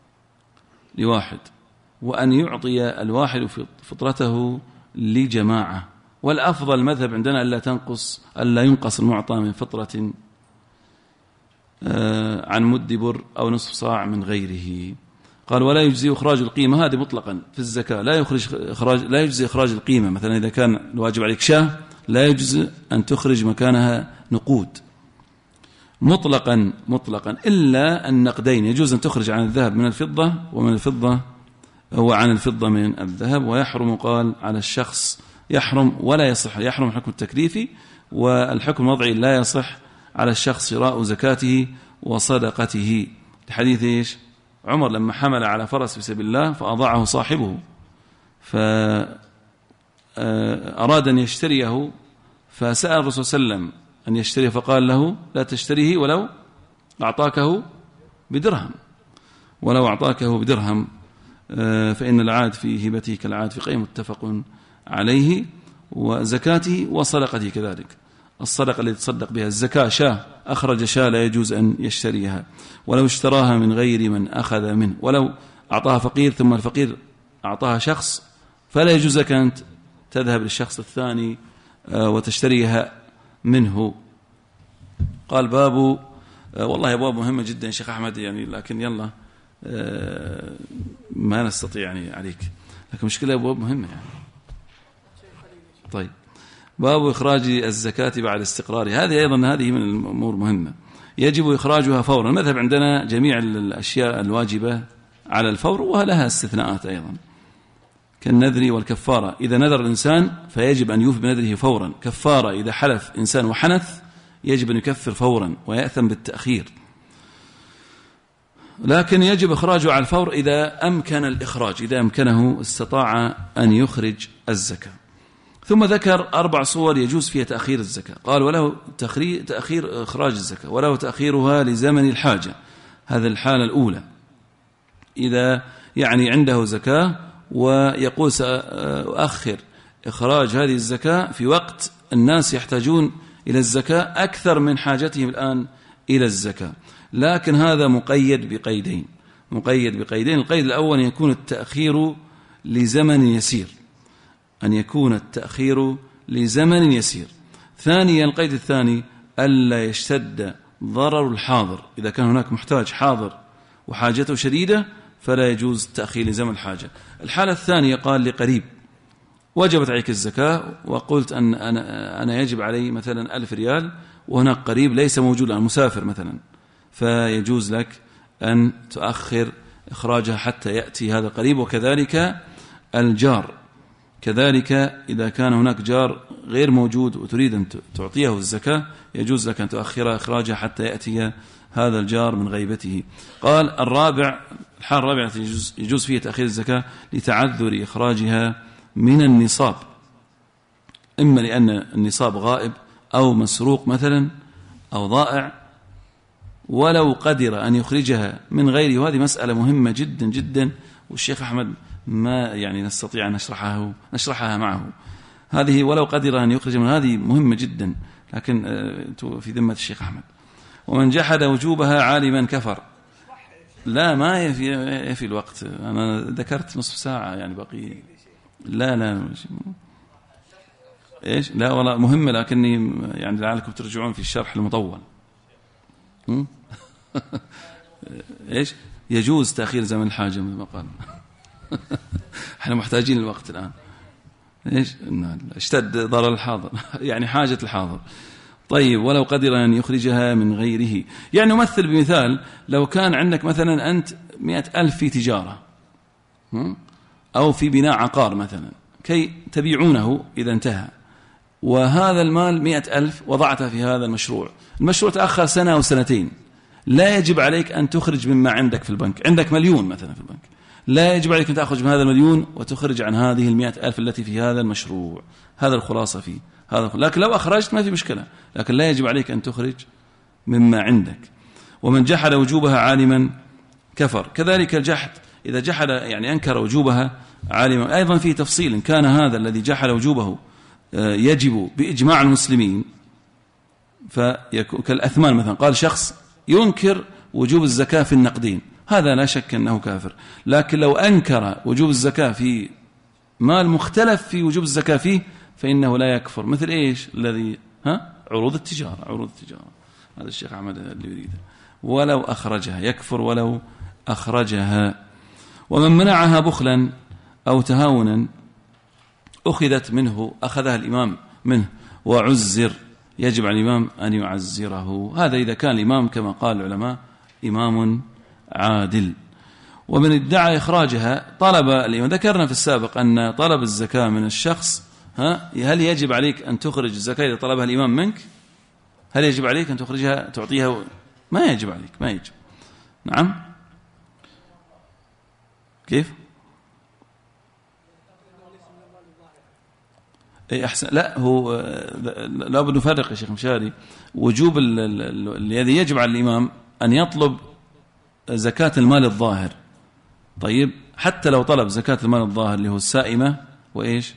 A: وأن يعطي الواحد فطرته لجماعة. والأفضل المذهب عندنا ألا ينقص المعطى من فطرة عن مد بر أو نصف صاع من غيره. قال ولا يجزي إخراج القيمة، هذه مطلقا في الزكاة لا يجزي إخراج القيمة. مثلا إذا كان الواجب عليك شاه لا يجزي أن تخرج مكانها نقود مطلقا إلا النقدين. يجوز أن تخرج عن الذهب من الفضة، ومن الفضة وعن الفضة من الذهب. ويحرم قال على الشخص، يحرم ولا يصح، يحرم الحكم التكليفي، والحكم الوضعي لا يصح على الشخص شراء زكاته وصدقته. الحديث إيش؟ عمر لما حمل على فرس في سبيل الله فأضاعه صاحبه، فأراد أن يشتريه، فسأل الرسول صلى الله عليه وسلم أن يشتريه، فقال له لا تشتريه ولو أعطاكه بدرهم، فإن العاد في هبته كالعاد في قيم، متفق عليه. وزكاته وصدقته كذلك. الصدقة التي تصدق بها الزكاة شاة، أخرج شاة لا يجوز أن يشتريها، ولو اشتراها من غير من أخذ منه. ولو أعطاها فقير ثم الفقير أعطاها شخص فلا يجوز لك أن تذهب للشخص الثاني وتشتريها منه. قال باب، والله أبواب مهمة جدا شيخ أحمد، يعني لكن يلا ما نستطيع يعني عليك، لكن مشكلة أبواب مهمة يعني. طيب، باب إخراج الزكاة بعد استقرار، هذه من الأمور مهمة، يجب إخراجها فورا. المذهب عندنا جميع الأشياء الواجبة على الفور، ولها استثناءات أيضا كالنذر والكفارة. إذا نذر الإنسان فيجب أن يوفي بنذره فورا. كفارة إذا حلف إنسان وحنث يجب أن يكفر فورا ويأثم بالتأخير، لكن يجب إخراجه على الفور إذا أمكن الإخراج، إذا أمكنه استطاع أن يخرج الزكاة. ثم ذكر 4 صور يجوز فيها تأخير الزكاة. قال وله تأخير إخراج الزكاة، وله تأخيرها لزمن الحاجة. هذا الحالة الأولى، إذا يعني عنده زكاة ويقول سأؤخر إخراج هذه الزكاة في وقت الناس يحتاجون إلى الزكاة أكثر من حاجتهم الآن إلى الزكاة، لكن هذا مقيد بقيدين. القيد الأول أن يكون التأخير لزمن يسير، ثانيا القيد الثاني ألا يشتد ضرر الحاضر. إذا كان هناك محتاج حاضر وحاجته شديدة فلا يجوز التأخير لزمن الحاجة. الحالة الثانية قال لقريب وجبت عليك الزكاة وقلت أن أنا يجب علي مثلا 1000 ريال، وهناك قريب ليس موجود الآن، مسافر مثلا، فيجوز لك أن تؤخر إخراجها حتى يأتي هذا القريب. وكذلك الجار، كذلك إذا كان هناك جار غير موجود وتريد أن تعطيه الزكاة يجوز لك أن تؤخر إخراجها حتى يأتي هذا الجار من غيبته. قال الحالة الرابعة يجوز فيها تأخير الزكاة لتعذر إخراجها من النصاب، إما لأن النصاب غائب أو مسروق مثلا أو ضائع، ولو قدر أن يخرجها من غيره. وهذه مسألة مهمة جدا جدا، والشيخ أحمد ما يعني نستطيع أن نشرحها معه. هذه ولو قدر أن يخرج من هذه مهمة جدا، لكن في ذمة الشيخ أحمد. ومن جحد وجوبها عالما كفر. لا، ما يفي الوقت، أنا ذكرت نصف ساعة يعني بقي. لا إيش، لا والله مهمة، لكني يعني لعلكم ترجعون في الشرح المطول. إيش يجوز تأخير زمن الحاجة مثل ما قال. احنا محتاجين الوقت الآن. إيش اشتد ضرر الحاضر يعني حاجة الحاضر. طيب ولو قدر أن يخرجها من غيره، يعني نمثل بمثال لو كان عندك مثلا أنت 100,000 في تجارة أو في بناء عقار مثلا كي تبيعونه إذا انتهى، وهذا المال 100,000 وضعتها في هذا المشروع تأخر سنة أو سنتين، لا يجب عليك أن تخرج مما عندك في البنك. عندك 1,000,000 مثلا في البنك، لا يجب عليك أن تأخذ من هذا 1,000,000 وتخرج عن هذه 100,000 التي في هذا المشروع. هذا الخلاصة فيه هذا. لكن لو أخرجت ما في مشكلة، لكن لا يجب عليك أن تخرج مما عندك. ومن جحد وجوبها عالما كفر. كذلك الجحد إذا جحد يعني أنكر وجوبها عالما، أيضا في تفصيل. إن كان هذا الذي جحد وجوبه يجب بإجماع المسلمين، كالأثمان مثلا، قال شخص ينكر وجوب الزكاة في النقدين، هذا لا شك أنه كافر. لكن لو أنكر وجوب الزكاة في مال مختلف في وجوب الزكاة فيه فإنه لا يكفر. مثل إيش الذي عروض التجارة هذا الشيخ أحمد اللي يريده. ولو أخرجها يكفر ولو أخرجها. ومن منعها بخلا أو تهاونا أخذت منه، أخذها الإمام منه وعزر، يجب على الإمام أن يعزره. هذا إذا كان الإمام كما قال العلماء إمام عادل. ومن ادعى إخراجها طلب الإمام، ذكرنا في السابق أن طلب الزكاة من الشخص هل يجب عليك أن تخرج الزكاة إذا طلبها الإمام منك؟ هل يجب عليك أن تخرجها تعطيها؟ ما يجب عليك، ما يجب. نعم كيف؟ أي أحسن. لا هو لا بد نفرق يا شيخ مشاري. وجوب الذي يجب على الإمام أن يطلب زكاة المال الظاهر. طيب حتى لو طلب زكاة المال الظاهر اللي هو السائمة وإيش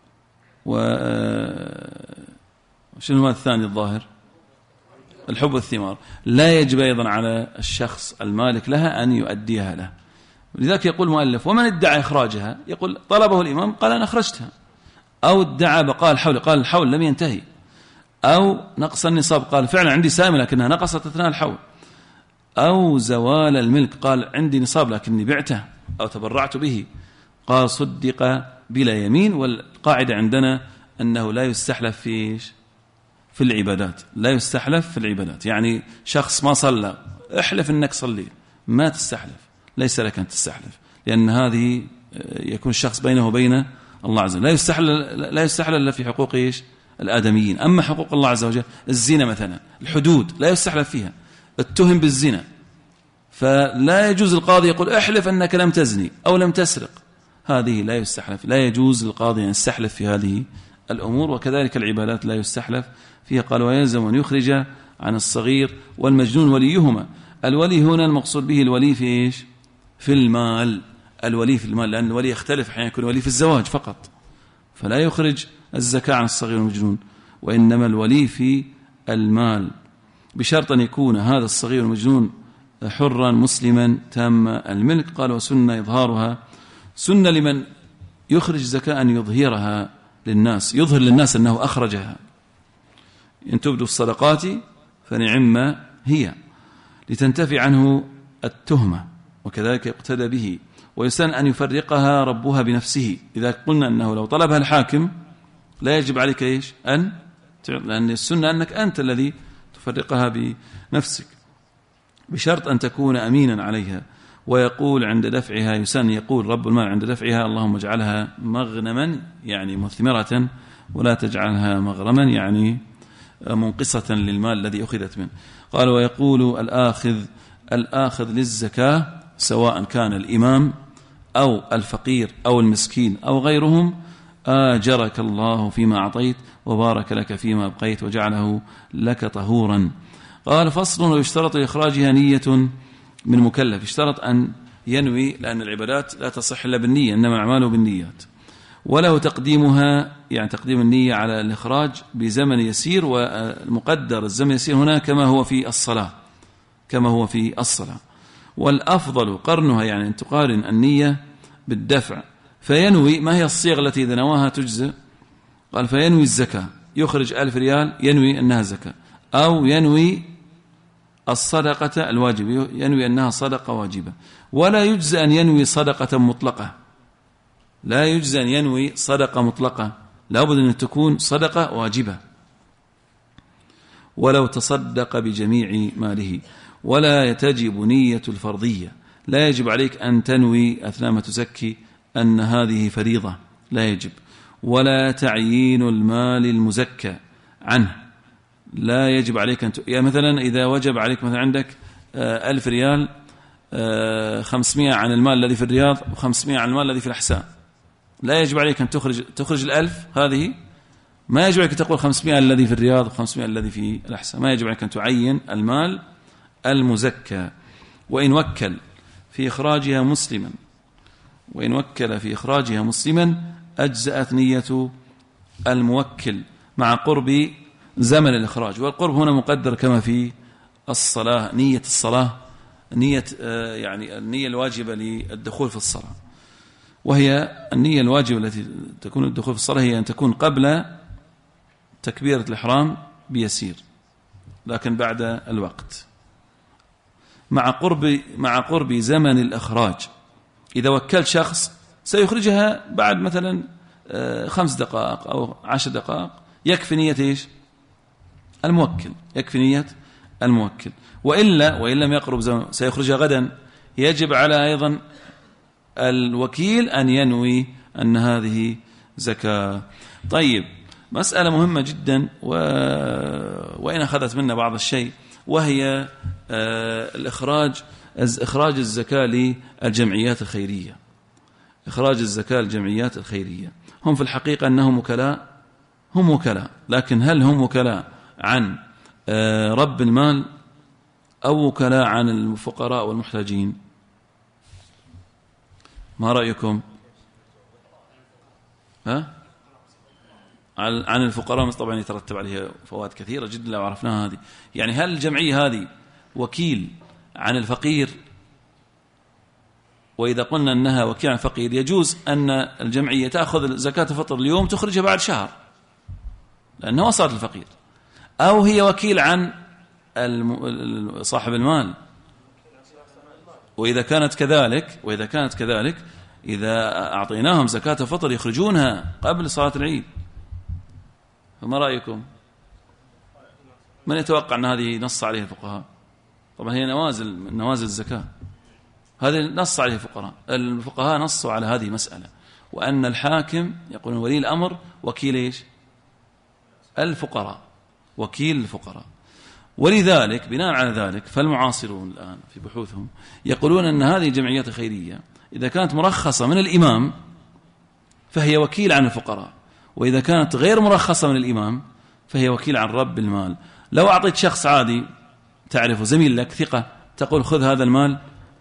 A: شنو المال الثاني الظاهر؟ الحب والثمار، لا يجب أيضا على الشخص المالك لها أن يؤديها له. لذلك يقول المؤلف ومن ادعى إخراجها، يقول طلبه الإمام قال أنا أخرجتها، أو ادعى بقاء الحول قال الحول لم ينتهي، أو نقص النصاب قال فعلا عندي سائمة لكنها نقصت أثناء الحول، أو زوال الملك قال عندي نصاب لكني بعته أو تبرعت به، قال صدق بلا يمين. والقاعدة عندنا أنه لا يستحلف في العبادات، لا يستحلف في العبادات. يعني شخص ما صلى احلف أنك صلي، ما تستحلف، ليس لك أن تستحلف، لأن هذه يكون الشخص بينه وبين الله عز وجل. لا يستحلل إلا في حقوق الآدميين. أما حقوق الله عز وجل الزنا مثلا، الحدود لا يستحلف فيها، اتهم بالزنا فلا يجوز القاضي يقول احلف أنك لم تزني أو لم تسرق، هذه لا يستحلف، لا يجوز للقاضي أن يستحلف في هذه الأمور. وكذلك العبادات لا يستحلف فيها. قال ويلزم أن يخرج عن الصغير والمجنون وليهما. الولي هنا المقصود به الولي في إيش؟ في المال. الولي في المال، لأن الولي يختلف، أحيانا يكون ولي في الزواج فقط فلا يخرج الزكاة عن الصغير والمجنون، وإنما الولي في المال، بشرط أن يكون هذا الصغير والمجنون حرا مسلما تام الملك. قال وسنة إظهارها، سنة لمن يخرج زكاة أن يظهرها للناس، يظهر للناس أنه أخرجها. إن تبدوا الصدقات فنعم هي، لتنتفي عنه التهمة، وكذلك يقتدى به. ويسن أن يفرقها ربها بنفسه. إذا قلنا أنه لو طلبها الحاكم لا يجب عليك إيش؟ لأن السنة أنك أنت الذي تفرقها بنفسك، بشرط أن تكون أمينا عليها. ويقول عند دفعها، يسن يقول رب المال عند دفعها اللهم اجعلها مغنما يعني مثمرة، ولا تجعلها مغرما يعني منقصة للمال الذي أخذت منه. قال ويقول الآخذ للزكاة سواء كان الإمام أو الفقير أو المسكين أو غيرهم، آجرك الله فيما أعطيت وبارك لك فيما أبقيت وجعله لك طهورا. قال فصل ويشترط إخراجها نية من مكلف. يشترط أن ينوي، لأن العبادات لا تصح إلا بالنية، إنما الأعمال بالنيات. وله تقديمها، يعني تقديم النية على الإخراج بزمن يسير، والمقدر الزمن يسير هنا كما هو في الصلاة. والأفضل قرنها، يعني أن تقارن النية بالدفع. فينوي، ما هي الصيغ التي إذا نواها تجزئ؟ قال فينوي الزكاة، يخرج 1000 ريال ينوي أنها زكاة، أو ينوي الصدقة الواجبة ينوي أنها صدقة واجبة. ولا يجزى أن ينوي صدقة مطلقة، لا يجزى أن ينوي صدقة مطلقة، لابد أن تكون صدقة واجبة. ولو تصدق بجميع ماله. ولا تجب نية الفرضية، لا يجب عليك أن تنوي أثناء ما تزكي أن هذه فريضة، لا يجب. ولا تعيين المال المزكى عنه، لا يجب عليك أن يعني مثلا إذا وجب عليك مثلا عندك 1000 ريال، 500 عن المال الذي في الرياض و500 عن المال الذي في الأحساء، لا يجب عليك أن تخرج 1000 هذه، ما يجب عليك أن تقول 500 الذي في الرياض و500 الذي في الأحساء، ما يجب عليك أن تعين المال المزكى. وإن وكل في إخراجها مسلما أجزأت نية الموكل مع قرب زمن الإخراج. والقرب هنا مقدر كما في الصلاة، نية الصلاة، نية يعني النية الواجبة للدخول في الصلاة، وهي النية الواجبة التي تكون الدخول في الصلاة هي أن تكون قبل تكبيرة الإحرام بيسير، لكن بعد الوقت مع قرب زمن الإخراج. إذا وكلت شخص سيخرجها بعد مثلا 5 دقائق أو 10 دقائق، يكفي نية إيش؟ الموكل، يكفي نية الموكل. وإن لم يقرب زمن سيخرجها غدا، يجب على أيضا الوكيل أن ينوي أن هذه زكاة. طيب، مسألة مهمة جدا وإن أخذت منا بعض الشيء، وهي إخراج الزكاة للجمعيات الخيرية. إخراج الزكاة للجمعيات الخيرية، هم في الحقيقة أنهم وكلاء، هم وكلاء، لكن هل هم وكلاء عن رب المال أو وكلاء عن الفقراء والمحتاجين؟ ما رأيكم؟ عن الفقراء طبعا يترتب عليها فوائد كثيرة جدا لو عرفناها هذه. يعني هل الجمعية هذه وكيل عن الفقير؟ وإذا قلنا أنها وكيل عن الفقير، يجوز أن الجمعية تأخذ زكاة الفطر اليوم تخرجها بعد شهر لأنها وصلت الفقير، أو هي وكيل عن صاحب المال. وإذا كانت كذلك إذا أعطيناهم زكاة الفطر يخرجونها قبل صلاة العيد. فما رأيكم؟ من يتوقع أن هذه نص عليها الفقهاء؟ طبعا هي نوازل الزكاة، هذه نص عليها الفقهاء نصوا على هذه المسألة، وأن الحاكم يقولون ولي الأمر وكيل إيش؟ الفقراء، وكيل الفقراء. ولذلك بناء على ذلك فالمعاصرون الآن في بحوثهم يقولون أن هذه الجمعيات الخيرية إذا كانت مرخصة من الإمام فهي وكيل عن الفقراء، وإذا كانت غير مرخصة من الإمام فهي وكيل عن رب المال. لو أعطيت شخص عادي تعرفه زميل لك ثقة، تقول خذ هذا المال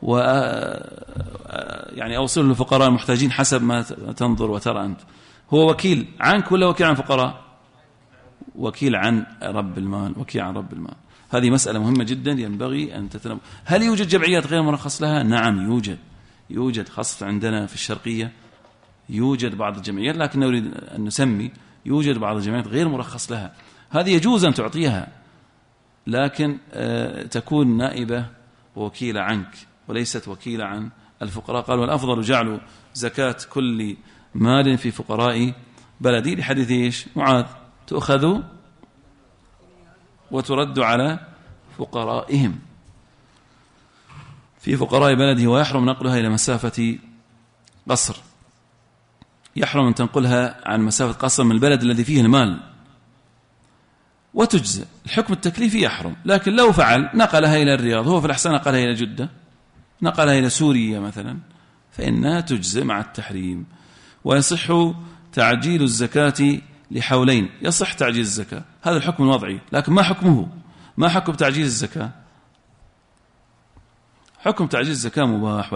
A: يعني أوصله للفقراء المحتاجين حسب ما تنظر وترى أنت، هو وكيل عنك ولا وكيل عن الفقراء؟ وكيل عن رب المال، وكيل عن رب المال. هذه مسألة مهمة جدا ينبغي أن تتنبه. هل يوجد جمعيات غير مرخص لها؟ نعم يوجد خاصة عندنا في الشرقية يوجد بعض الجمعيات، لكن نريد أن نسمي يوجد بعض الجمعيات غير مرخص لها، هذه يجوز أن تعطيها، لكن تكون نائبة ووكيلة عنك وليست وكيلة عن الفقراء. قال والأفضل جعل زكاة كل مال في فقراء بلدي، لحديث إيش؟ معاذ، تؤخذ وترد على فقرائهم في فقراء بلده، ويحرم نقلها إلى مسافة قصر، يحرم أن تنقلها عن مسافة قصر من البلد الذي فيه المال، وتجزئ. الحكم التكليفي يحرم، لكن لو فعل نقلها إلى الرياض، هو في الأحسن نقلها إلى جدة، نقلها إلى سوريا مثلا، فإنها تجزئ مع التحريم. ويصح تعجيل الزكاة لحولين، يصح تعجيل الزكاة، هذا الحكم الوضعي، لكن ما حكمه؟ ما حكم تعجيل الزكاة؟ حكم تعجيل الزكاة مباح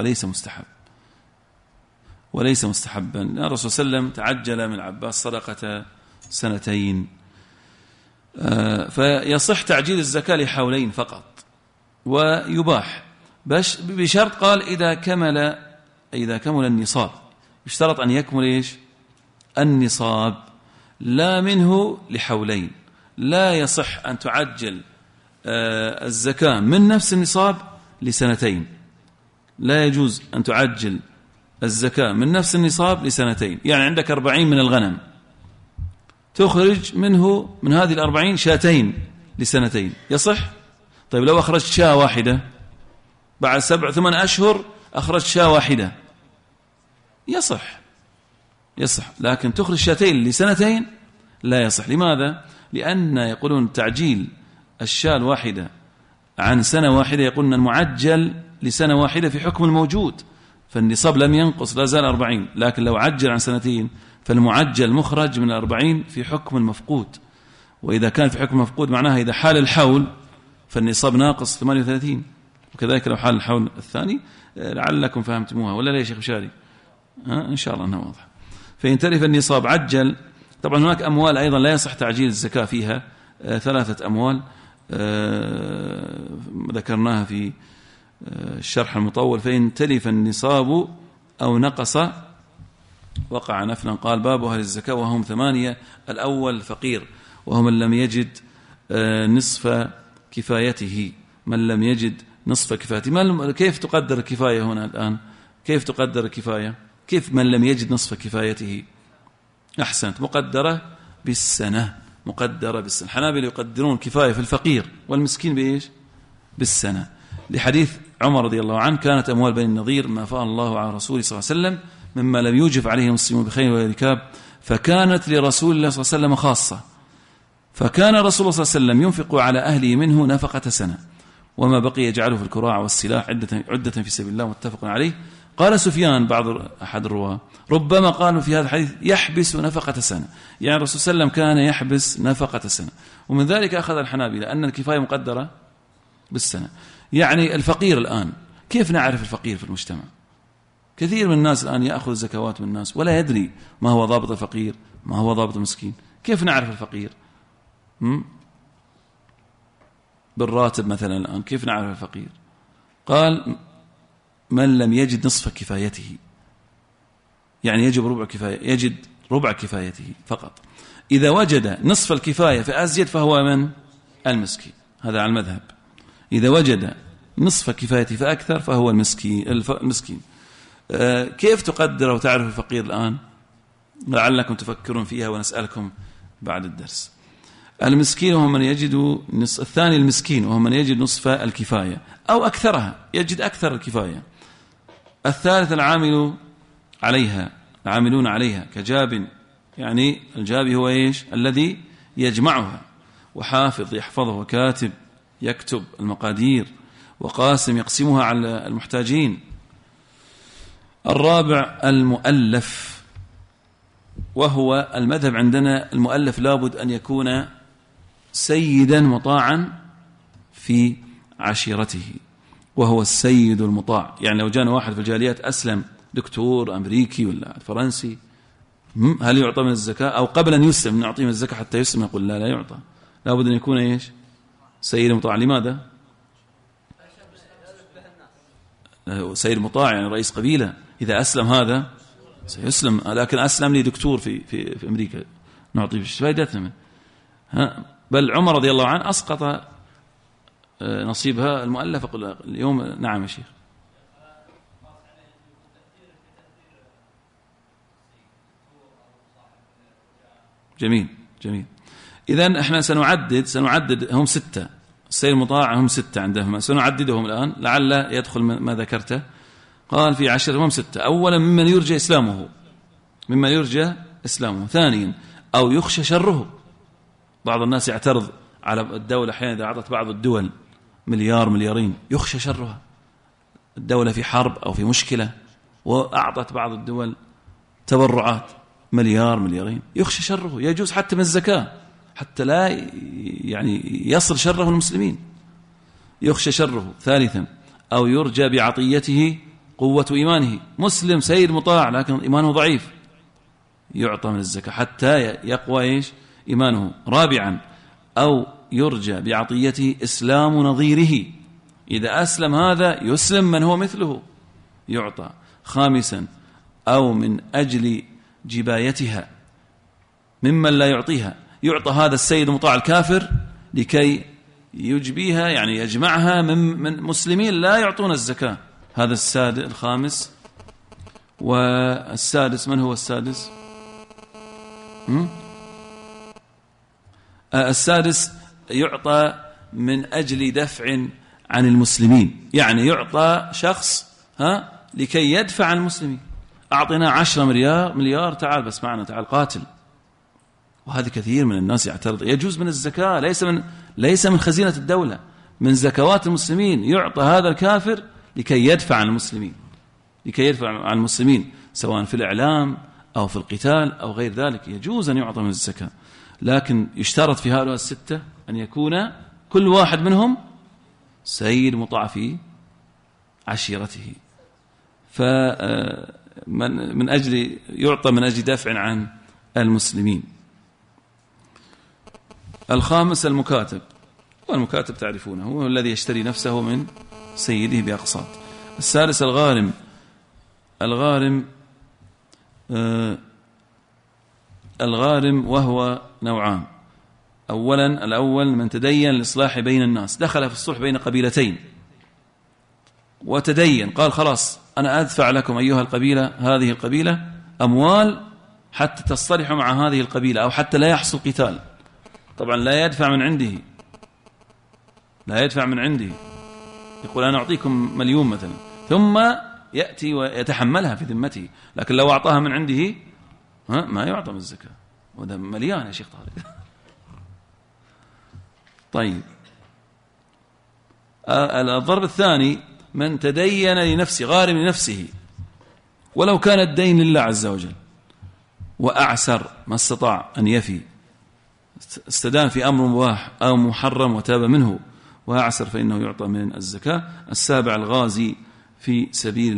A: وليس مستحبا. الرسول صلى الله عليه وسلم تعجل من العباس صدقة 2 فيصح تعجيل الزكاة لحولين فقط، ويباح بشرط، قال إذا كمل النصاب، يشترط أن يكمل إيش؟ النصاب، لا منه لحولين. لا يصح أن تعجل الزكاة من نفس النصاب ل2، لا يجوز أن تعجل الزكاة من نفس النصاب ل2. يعني عندك 40 من الغنم، تخرج من هذه 40 2 لسنتين يصح؟ طيب لو أخرجت شاة واحدة بعد 7-8 أشهر أخرجت شاة واحدة يصح، لكن تخرج شاتين لسنتين لا يصح. لماذا؟ لأن يقولون تعجيل الشاة الواحدة عن سنة واحدة، يقولون المعجل لسنة واحدة في حكم الموجود، فالنصاب لم ينقص لا زال 40، لكن لو عجل عن سنتين فالمعجل مخرج من 40 في حكم المفقود، وإذا كان في حكم المفقود معناها إذا حال الحول فالنصاب ناقص 38، وكذلك لو حال الحول الثاني. لعلكم فهمتموها ولا لا يا شيخ مشاري؟ إن شاء الله أنها واضح. فإن تلف النصاب عجل. طبعا هناك أموال أيضا لا يصح تعجيل الزكاة فيها، 3 أموال ذكرناها في الشرح المطول. فإن تلف النصاب أو نقص وقع نفلا. قال بابها للزكاة وهم 8. الأول فقير، وهو من لم يجد نصف كفايته. من لم يجد نصف كفايته. كيف تقدر الكفاية هنا الآن؟ كيف تقدر الكفاية؟ كيف من لم يجد نصف كفايته؟ أحسنت، مقدرة بالسنة. الحنابلة يقدرون كفاية في الفقير والمسكين بإيش؟ بالسنة، لحديث عمر رضي الله عنه كانت أموال بني النضير ما فاء الله على رسوله صلى الله عليه وسلم مما لم يوجف عليه المسلمون بخير ولا ركاب، فكانت لرسول الله صلى الله عليه وسلم خاصة، فكان رسول الله صلى الله عليه وسلم ينفق على أهله منه نفقة سنة، وما بقي يجعله في الكراع والسلاح عدة في سبيل الله، متفق عليه. قال سفيان أحد الرواة ربما قالوا في هذا الحديث يحبس نفقة سنة، يعني الرسول صلى الله عليه وسلم كان يحبس نفقة سنة، ومن ذلك أخذ الحنابلة أن الكفاية مقدرة بالسنة. يعني الفقير الآن كيف نعرف الفقير في المجتمع؟ كثير من الناس الآن يأخذ زكوات من الناس ولا يدري ما هو ضابط الفقير، ما هو ضابط المسكين. كيف نعرف الفقير؟ بالراتب مثلا الآن كيف نعرف الفقير؟ قال من لم يجد نصف كفايته، يعني يجد ربع كفايته فقط. إذا وجد نصف الكفاية فأزيد فهو من؟ المسكين. هذا على المذهب. إذا وجد نصف كفايته فأكثر فهو المسكين. كيف تقدر وتعرف الفقير الآن؟ لعلكم تفكرون فيها ونسألكم بعد الدرس. المسكين وهو من يجد الثاني المسكين وهو من يجد نصف الكفاية أو أكثرها، يجد أكثر الكفاية. الثالث العاملون عليها كجاب، يعني الجابي هو إيش؟ الذي يجمعها، وحافظ يحفظه، وكاتب يكتب المقادير، وقاسم يقسمها على المحتاجين. الرابع المؤلف، وهو المذهب عندنا المؤلف لابد أن يكون سيدا مطاعا في عشيرته، وهو السيد المطاع. يعني لو جانا واحد في الجاليات أسلم، دكتور أمريكي ولا فرنسي، هل يعطى من الزكاة؟ أو قبل أن يسلم نعطيه من الزكاة حتى يسلم؟ يقول لا يعطى، لابد أن يكون إيش؟ سيد مطاع. لماذا؟ سيد مطاع يعني رئيس قبيلة، إذا أسلم هذا سيسلم، لكن أسلم لي دكتور في أمريكا نعطيه فائدتنا. بل عمر رضي الله عنه أسقط نصيبها المؤلف. قل اليوم نعم يا شيخ. جميل. إذن احنا سنعدد هم 6، السيد المطاع هم 6 عندهم، سنعددهم الآن لعل يدخل ما ذكرته. قال في 10 هم 6. أولا ممن يرجى إسلامه. ثانيا أو يخشى شره. بعض الناس يعترض على الدولة أحيانا إذا أعطت بعض الدول مليارين يخشى شرها، الدولة في حرب أو في مشكلة وأعطت بعض الدول تبرعات مليارين يخشى شره، يجوز حتى من الزكاة حتى لا يعني يصل شره المسلمين، يخشى شره. ثالثا أو يرجى بعطيته قوة إيمانه، مسلم سيد مطاع لكن إيمانه ضعيف، يعطى من الزكاة حتى يقوى إيش؟ إيمانه. رابعا أو يرجى بعطيته إسلام نظيره، إذا أسلم هذا يسلم من هو مثله يعطى. خامسا أو من أجل جبايتها ممن لا يعطيها، يعطى هذا السيد المطاع الكافر لكي يجبيها، يعني يجمعها من مسلمين لا يعطون الزكاة. هذا الخامس. والسادس من هو السادس؟ السادس يعطى من أجل دفع عن المسلمين، يعني يعطى شخص لكي يدفع عن المسلمين. أعطينا 10 مليار تعال بس معنا، تعال قاتل. وهذا كثير من الناس يعترض. يجوز من الزكاة، ليس من خزينة الدولة، من زكوات المسلمين. يعطى هذا الكافر لكي يدفع عن المسلمين، لكي يدفع عن المسلمين سواء في الإعلام أو في القتال أو غير ذلك. يجوز أن يعطى من الزكاة، لكن يشترط في هؤلاء الستة أن يكون كل واحد منهم سيد مطاع في عشيرته. فمن أجل يعطى من أجل دفع عن المسلمين. الخامس المكاتب، والمكاتب تعرفونه هو الذي يشتري نفسه من سيده بأقساط. السادس الغارم. الغارم وهو نوعان. الأول من تدين لإصلاح بين الناس، دخل في الصلح بين قبيلتين وتدين، قال خلاص أنا أدفع لكم أيها القبيلة، هذه القبيلة أموال حتى تصطلحوا مع هذه القبيلة أو حتى لا يحصل قتال. طبعا لا يدفع من عنده، يقول أنا أعطيكم 1,000,000 مثلا، ثم يأتي ويتحملها في ذمته. لكن لو أعطاها من عنده ما يعطى من الزكاة، وده مليان يا شيخ طارق. طيب، الضرب الثاني من تدين لنفسه، غارم لنفسه، ولو كان الدين لله عز وجل وأعسر ما استطاع أن يفي، استدان في أمر مباح أو محرم وتاب منه وأعسر، فإنه يعطى من الزكاة. السابع الغازي في سبيل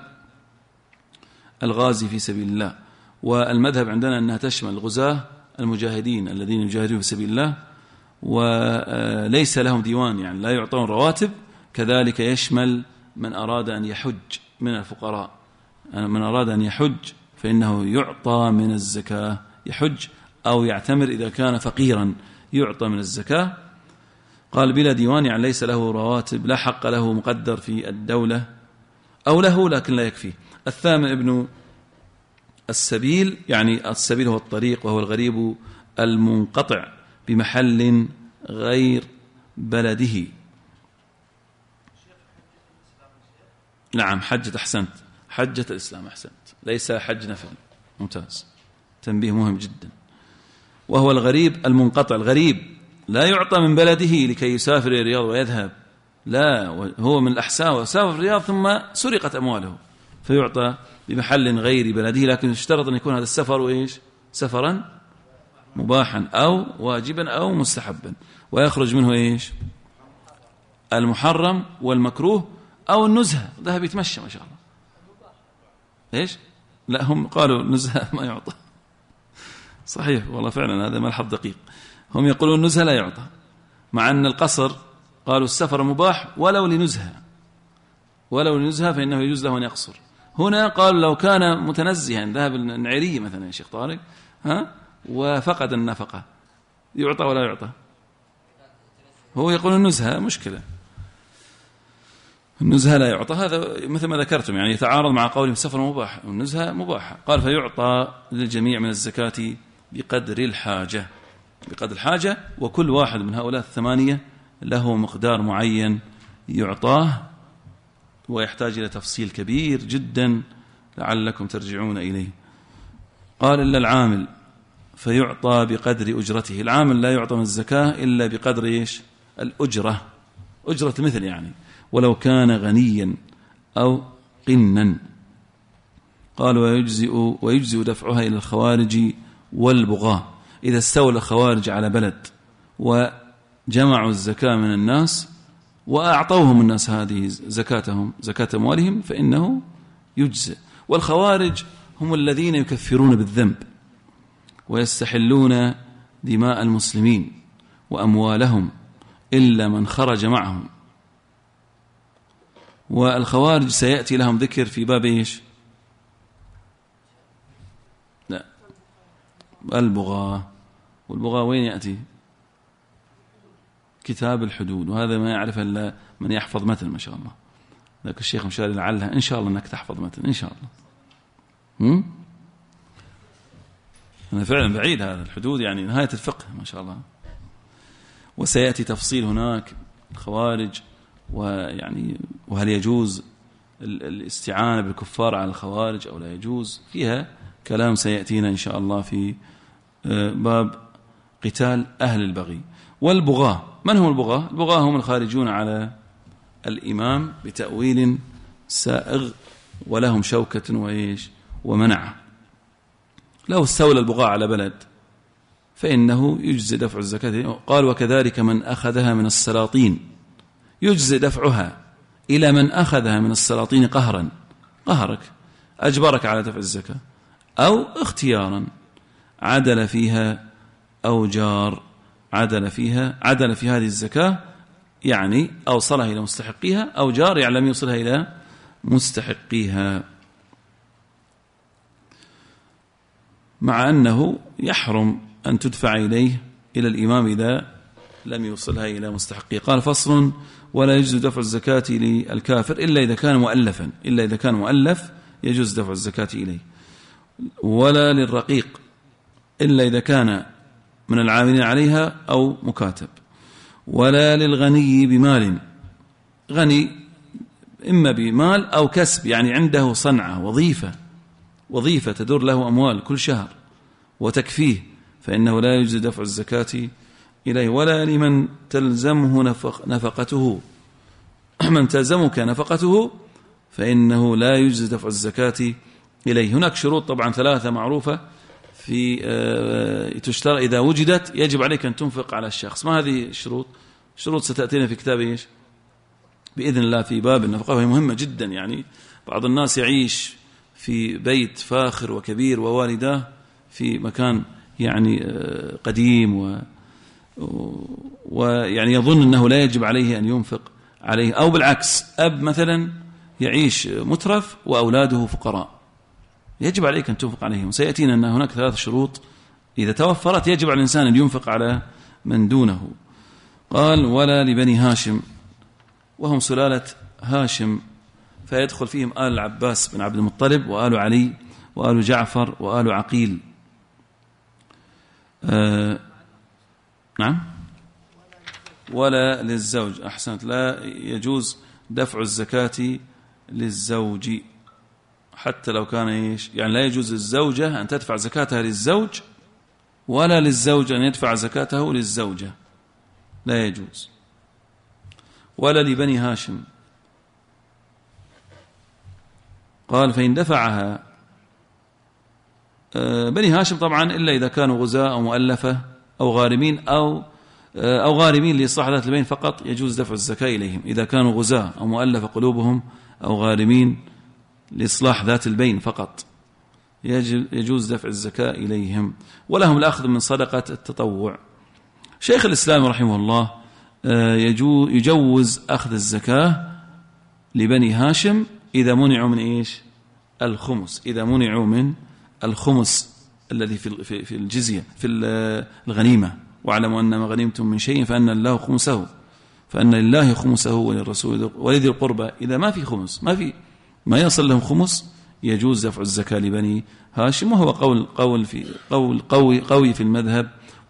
A: الله. والمذهب عندنا أنها تشمل الغزاة المجاهدين الذين يجاهدون في سبيل الله وليس لهم ديوان، يعني لا يعطون رواتب. كذلك يشمل من أراد أن يحج من الفقراء، من أراد أن يحج فإنه يعطى من الزكاة، يحج أو يعتمر إذا كان فقيرا يعطى من الزكاة. قال بلا ديوان، يعني ليس له رواتب، لا حق له مقدر في الدولة، أو له لكن لا يكفي. الثامن ابن السبيل، يعني السبيل هو الطريق، وهو الغريب المنقطع بمحل غير بلده. نعم، حجة، أحسنت، حجة الإسلام، أحسنت، ليس حج نفل. ممتاز، تنبيه مهم جدا. وهو الغريب المنقطع. الغريب لا يعطى من بلده لكي يسافر إلى الرياض ويذهب، لا، هو من الأحساء وسافر الرياض ثم سرقت أمواله فيعطى بمحل غير بلده، لكن يشترط أن يكون هذا السفر سفرا مباحا أو واجبا أو مستحبا، ويخرج منه المحرم والمكروه أو النزهة. ذهب يتمشى ما شاء الله. لا، هم قالوا النزهة ما يعطى. صحيح والله، فعلا هذا ملحظ دقيق. هم يقولون النزهة لا يعطى، مع أن القصر قالوا السفر مباح ولو لنزهة فإنه يجوز له أن يقصر. هنا قالوا لو كان متنزها، ذهب النعيري مثلا يا شيخ طارق وفقد النفقة، يعطى ولا يعطى؟ هو يقول النزهة مشكلة، النزهة لا يعطى. هذا مثل ما ذكرتم، يعني يتعارض مع قولهم السفر مباح والنزهة مباحة. قال فيعطى للجميع من الزكاة بقدر الحاجة، وكل واحد من هؤلاء 8 له مقدار معين يعطاه، ويحتاج إلى تفصيل كبير جدا لعلكم ترجعون إليه. قال إلا العامل فيعطى بقدر أجرته. العامل لا يعطى من الزكاة إلا بقدر الأجرة، أجرة مثل، يعني ولو كان غنيا أو قنا. قال ويجزئ دفعها إلى الخوارج والبغاة. إذا استولى الخوارج على بلد وجمعوا الزكاة من الناس وأعطوهم الناس هذه زكاتهم، زكاة أموالهم، فإنه يجزئ. والخوارج هم الذين يكفرون بالذنب ويستحلون دماء المسلمين وأموالهم إلا من خرج معهم. والخوارج سيأتي لهم ذكر في باب لا، البغاة. والبغاة وين يأتي؟ كتاب الحدود، وهذا ما يعرف إلا من يحفظ متن ما شاء الله. لكن الشيخ مشاري لعلها إن شاء الله أنك تحفظ متن إن شاء الله. أنا فعلا بعيد، هذا الحدود يعني نهاية الفقه ما شاء الله. وسيأتي تفصيل هناك الخوارج، وهل يجوز الاستعانة بالكفار على الخوارج أو لا يجوز، فيها كلام سيأتينا إن شاء الله في باب قتال أهل البغي. والبغاة، من هم البغاة؟ البغاة هم الخارجون على الإمام بتأويل سائغ ولهم شوكة ومنعة. لو استولى البغاة على بلد فإنه يجزي دفع الزكاة. قال وكذلك من أخذها من السلاطين، يجزي دفعها إلى من أخذها من السلاطين قهرا، قهرك أجبرك على دفع الزكاة، أو اختيارا عدل فيها أو جار عدل في هذه الزكاة، يعني أوصلها إلى مستحقيها، أو جار يعني لم يوصلها إلى مستحقيها، مع أنه يحرم أن تدفع إليه إلى الإمام إذا لم يوصلها إلى مستحقيها. قال فصل ولا يجوز دفع الزكاة للكافر إلا إذا كان مؤلفا، إلا إذا كان مؤلف يجوز دفع الزكاة إليه، ولا للرقيق إلا إذا كان من العاملين عليها أو مكاتب، ولا للغني بمال، غني إما بمال أو كسب، يعني عنده صنعة وظيفة تدور له أموال كل شهر وتكفيه، فإنه لا يجوز دفع الزكاة إليه. ولا لمن تلزمه نفقته، من تلزمك نفقته فإنه لا يجوز دفع الزكاة إليه. هناك شروط طبعا 3 معروفة في تشترى إذا وجدت يجب عليك أن تنفق على الشخص. ما هذه الشروط؟ شروط ستأتينا في كتاب بإذن الله في باب النفقة، وهي مهمة جدا. يعني بعض الناس يعيش في بيت فاخر وكبير ووالداه في مكان يعني قديم ويعني يظن أنه لا يجب عليه أن ينفق عليه، أو بالعكس أب مثلا يعيش مترف وأولاده فقراء، يجب عليك أن تنفق عليهم. سيأتينا أن هناك 3 شروط إذا توفرت يجب على الإنسان أن ينفق على من دونه. قال ولا لبني هاشم، وهم سلالة هاشم، فيدخل فيهم آل العباس بن عبد المطلب وآل علي وآل جعفر وآل عقيل. نعم. ولا للزوج، أحسنت، لا يجوز دفع الزكاة للزوج حتى لو كان يعني لا يجوز للزوجة أن تدفع زكاتها للزوج، ولا للزوج أن يدفع زكاته للزوجة، لا يجوز. ولا لبني هاشم. قال فإن دفعها بني هاشم طبعا إلا إذا كانوا غزاة أو مؤلفة أو غارمين أو غارمين لإصلاح ذات البين فقط يجوز دفع الزكاة إليهم. إذا كانوا غزاة أو مؤلفة قلوبهم أو غارمين لإصلاح ذات البين فقط يجوز دفع الزكاة إليهم، ولهم الأخذ من صدقة التطوع. شيخ الإسلام رحمه الله يجوز أخذ الزكاة لبني هاشم إذا منعوا من الخمس، إذا منعوا من الخمس الذي في الجزية في الغنيمة. واعلموا أن ما غنمتم من شيء فأن الله خمسه، فأن لله خمسه وللرسول ولذي القربى. إذا ما في خمس، ما يصل لهم خمس، يجوز دفع الزكاة لبني هاشم، وهو قوي في المذهب،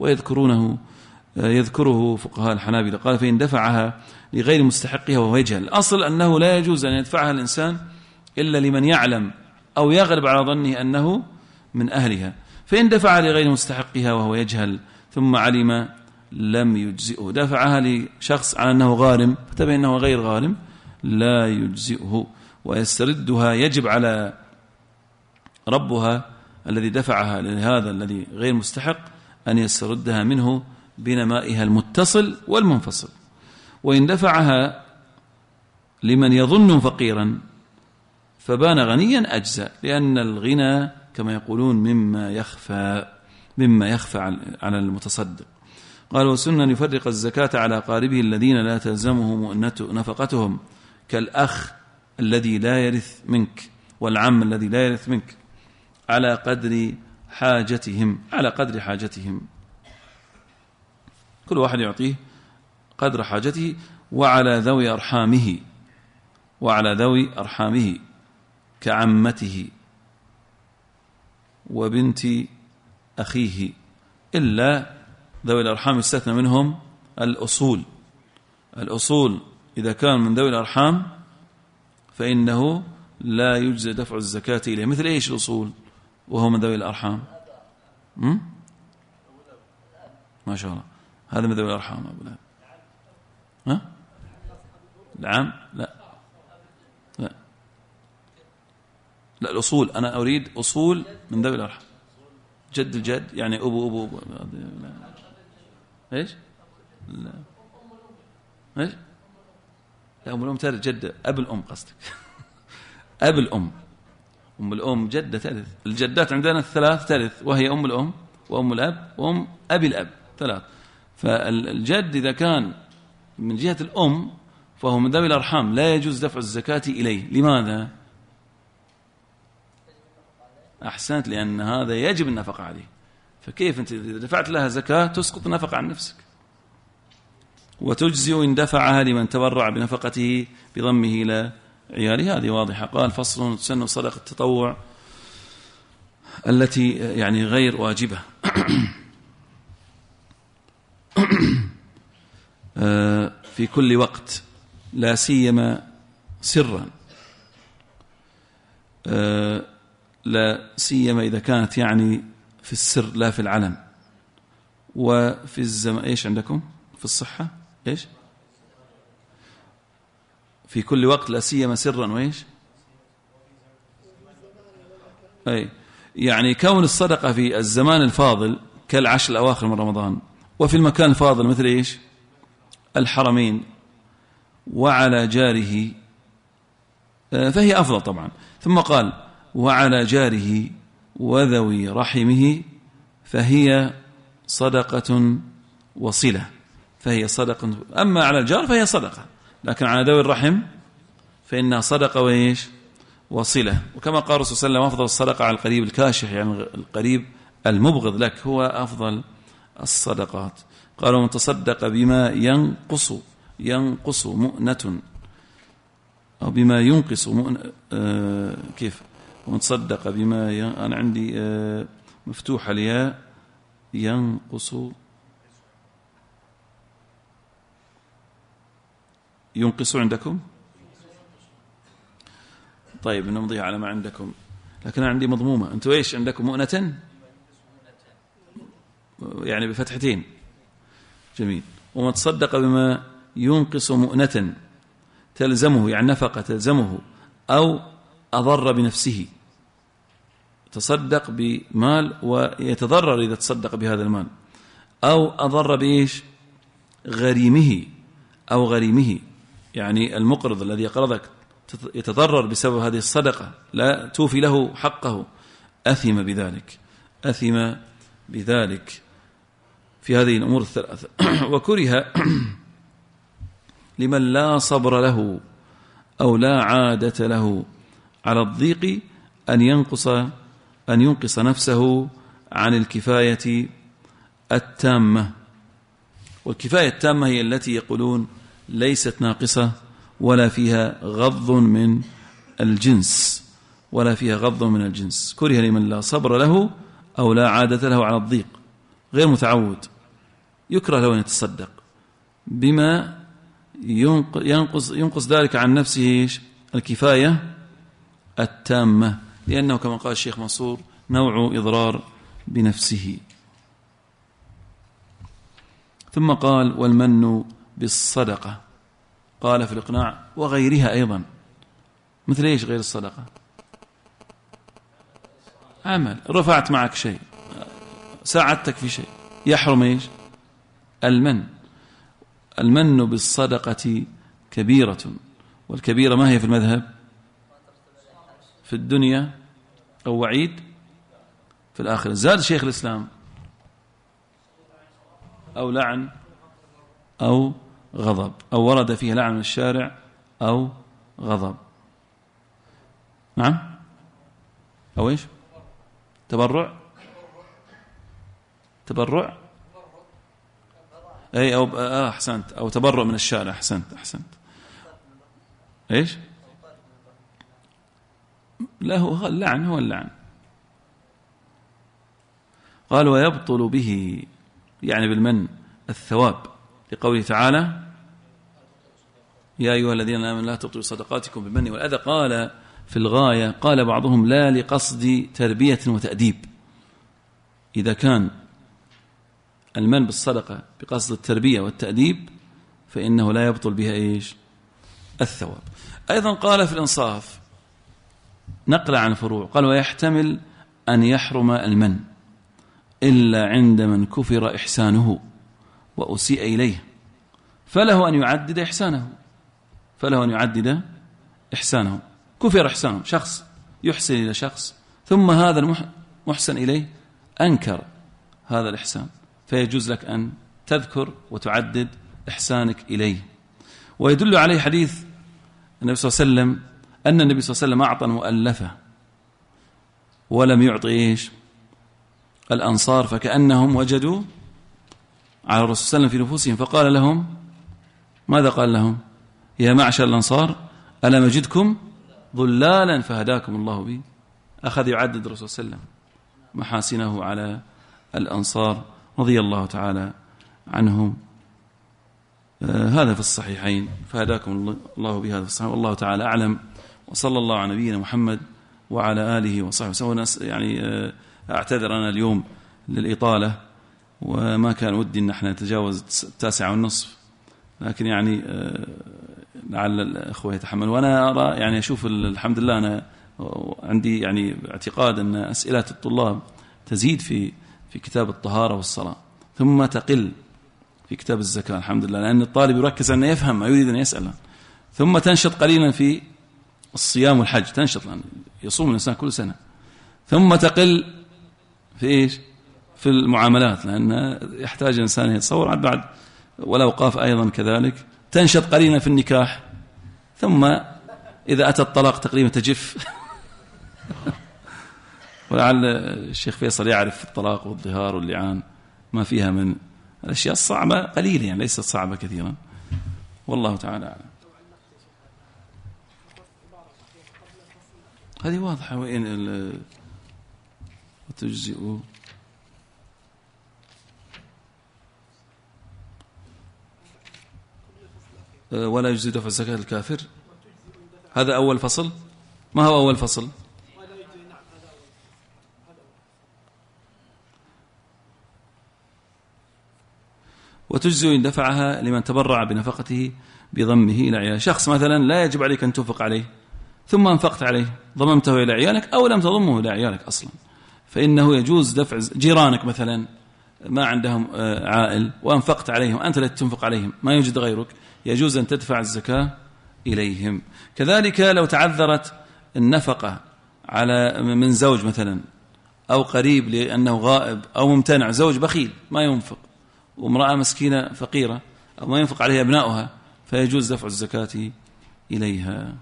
A: يذكره فقهاء الحنابلة. قال فإن دفعها لغير مستحقها وهو يجهل، الأصل أنه لا يجوز أن يدفعها الإنسان إلا لمن يعلم أو يغلب على ظنه أنه من أهلها. فإن دفعها لغير مستحقها وهو يجهل ثم علم لم يجزئه، دفعها لشخص على أنه غارم فتبين أنه غير غارم لا يجزئه، ويستردها. يجب على ربها الذي دفعها لهذا الذي غير مستحق أن يستردها منه بنمائها المتصل والمنفصل. وإن دفعها لمن يظن فقيرا فبان غنيا أجزاء، لأن الغنى كما يقولون مما يخفى على المتصدق. قال وسنة يفرق الزكاة على قاربه الذين لا تلزمه نفقتهم، كالأخ الذي لا يرث منك والعم الذي لا يرث منك، على قدر حاجتهم، كل واحد يعطيه قدر حاجته. وعلى ذوي أرحامه كعمته وبنت أخيه، إلا ذوي الأرحام استثنى منهم الأصول إذا كان من ذوي الأرحام فإنه لا يجزى دفع الزكاة إليه. مثل إيش الأصول وهو من ذوي الأرحام؟ ما شاء الله، هذا من ذوي الأرحام أبو لهب. ها؟ العام؟ لا الأصول، أنا أريد أصول من ذوي الأرحام. جد الجد يعني أبو إيش؟ لا إيش؟ لا، أم الأم ترث جدة. أب الأم قصدك؟ أب الأم، أم الأم جدة ترث. الجدات عندنا الثلاث ترث، وهي أم الأم وأم الأب وأم أبي الأب، ثلاث. فالجد إذا كان من جهة الأم فهو من ذوي الأرحام، لا يجوز دفع الزكاة إليه. لماذا؟ أحسنت، لأن هذا يجب النفقة عليه. فكيف أنت إذا دفعت لها زكاة تسقط النفقة عن نفسك، وتجزئ إن دفعها لمن تبرع بنفقته بضمه إلى عياله. هذه واضحة. قال فصل: تسن صدقة التطوع التي يعني غير واجبة في كل وقت، لا سيما سرا، لا سيما إذا كانت يعني في السر لا في العلن. وفي الزمان إيش عندكم في الصحة؟ إيش في كل وقت لا سيما سرا وإيش؟ أي يعني كون الصدقة في الزمان الفاضل كالعشر الأواخر من رمضان، وفي المكان الفاضل مثل إيش؟ الحرمين، وعلى جاره، فهي أفضل طبعا. ثم قال: وعلى جاره وذوي رحمه فهي صدقة وصلة. فهي صدقة. أما على الجار فهي صدقة، لكن على ذوي الرحم فإنها صدقة وإيش؟ وصلة. وكما قال الرسول صلى الله عليه وسلم: أفضل الصدقة على القريب الكاشح، يعني القريب المبغض لك هو أفضل الصدقات. قالوا: من تصدق بما ينقص مؤنة، أو بما ينقص مؤنة، كيف؟ ومن تصدق بما أنا عندي مفتوحة الياء، ينقص عندكم؟ طيب نمضي على ما عندكم، لكن أنا عندي مضمومة. أنتوا إيش عندكم؟ مؤنة يعني بفتحتين. جميل. ومن تصدق بما ينقص مؤنة تلزمه، يعني نفقة تلزمه، أو أضر بنفسه، تصدق بمال ويتضرر إذا تصدق بهذا المال، أو أضر بإيش؟ غريمه، أو غريمه، يعني المقرض الذي يقرضك يتضرر بسبب هذه الصدقة، لا توفي له حقه، أثم بذلك في هذه الأمور الثلاثة. وكره لمن لا صبر له أو لا عادة له على الضيق أن ينقص نفسه عن الكفاية التامة. والكفاية التامة هي التي يقولون ليست ناقصة ولا فيها غض من الجنس، كره لمن لا صبر له أو لا عادة له على الضيق، غير متعود، يكره له أن يتصدق بما ينقص ذلك عن نفسه الكفاية التامة، لأنه كما قال الشيخ منصور نوع إضرار بنفسه. ثم قال: والمن بالصدقة. قال في الإقناع: وغيرها أيضا. مثل إيش غير الصدقة؟ عمل، رفعت معك شيء، ساعدتك في شيء، يحرم إيش؟ المن بالصدقة كبيرة. والكبيرة ما هي في المذهب؟ في الدنيا أو وعيد في الآخرة. زاد شيخ الإسلام: أو لعن أو غضب، أو ورد فيه لعن من الشارع أو غضب. نعم، أو إيش؟ تبرع أي، أو أحسنت، أو تبرع من الشارع. أحسنت. إيش؟ لا، هو اللعن. قال: ويبطل به، يعني بالمن، الثواب، لقوله تعالى يا أيها الذين آمنوا لا تبطلوا صدقاتكم بالمن والأذى. قال في الغاية قال بعضهم لا لقصد تربية وتأديب، إذا كان المن بالصدقة بقصد التربية والتأديب فإنه لا يبطل بها إيش؟ الثواب. أيضا قال في الإنصاف نقل عن فروع قال ويحتمل أن يحرم المن إلا عند من كفر إحسانه وأسيء إليه فله أن يعدد إحسانه. كفر إحسانه، شخص يحسن إلى شخص ثم هذا المحسن إليه أنكر هذا الإحسان، فيجوز لك أن تذكر وتعدد إحسانك إليه. ويدل عليه حديث النبي صلى الله عليه وسلم أن النبي صلى الله عليه وسلم أعطى المؤلفة ولم يعطي إيش؟ الأنصار، فكأنهم وجدوا على الرسول صلى الله عليه وسلم في نفوسهم، فقال لهم ماذا قال لهم؟ يا معشر الأنصار ألم أجدكم ضلالا فهداكم الله بي. أخذ يعدد الرسول صلى الله عليه وسلم محاسنه على الأنصار رضي الله تعالى عنهم. هذا في الصحيحين فهداكم الله به، هذا في الصحيح. والله تعالى أعلم، وصلى الله على نبينا محمد وعلى آله وصحبه وسلم. يعني أعتذر أنا اليوم للإطالة، وما كان ودي أن احنا نتجاوز 9:30، لكن يعني لعل الأخوة يتحملوا. وأنا أرى يعني أشوف الحمد لله أنا عندي يعني اعتقاد أن أسئلة الطلاب تزيد في كتاب الطهارة والصلاة، ثم تقل في كتاب الزكاة الحمد لله، لأن الطالب يركز أن يفهم ما يريد أن يسأل، ثم تنشط قليلا في الصيام والحج، تنشط لأن يصوم الإنسان كل سنة، ثم تقل في إيش؟ في المعاملات، لأن يحتاج الإنسان يتصور بعد، والأوقاف أيضا كذلك. تنشط قليلا في النكاح، ثم إذا أتى الطلاق تقريبا تجف. ولعل الشيخ فيصل يعرف الطلاق والظهار واللعان ما فيها من الأشياء الصعبة قليلا، يعني ليست صعبة كثيرا، والله تعالى أعلم. هذه واضحة. وإن وتجزئ ولا يجزي دفع الزكاة الكافر، هذا أول فصل. ما هو أول فصل؟ وتجزئ إن دفعها لمن تبرع بنفقته بضمه إلى عياله. شخص مثلا لا يجب عليك أن تنفق عليه، ثم أنفقت عليه، ضممته إلى عيالك أو لم تضمه إلى عيالك أصلا، فإنه يجوز دفع. جيرانك مثلا ما عندهم عائل وأنفقت عليهم، أنت لا تنفق عليهم، ما يوجد غيرك، يجوز أن تدفع الزكاة إليهم. كذلك لو تعذرت النفقة على من زوج مثلا أو قريب لأنه غائب أو ممتنع، زوج بخيل ما ينفق، وامرأة مسكينة فقيرة أو ما ينفق عليها أبناؤها، فيجوز دفع الزكاة إليها.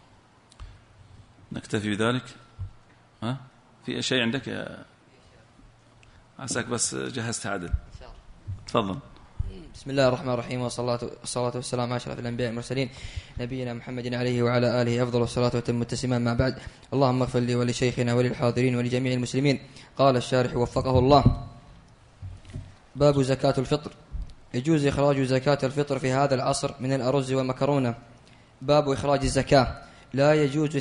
A: نكتفي بذلك. في شيء عندك يا عساك؟ بس جهزت عدل، تفضل.
C: بسم الله الرحمن الرحيم، والصلاة والسلام على أشرف الأنبياء والمرسلين نبينا محمد عليه وعلى آله أفضل الصلاة وتم التسليم. ما بعد، اللهم اغفر لي ولشيخنا وللحاضرين ولجميع المسلمين. قال الشارح وفقه الله: باب زكاة الفطر. يجوز إخراج زكاة الفطر في هذا العصر من الأرز والمكرونة. باب إخراج الزكاة. لا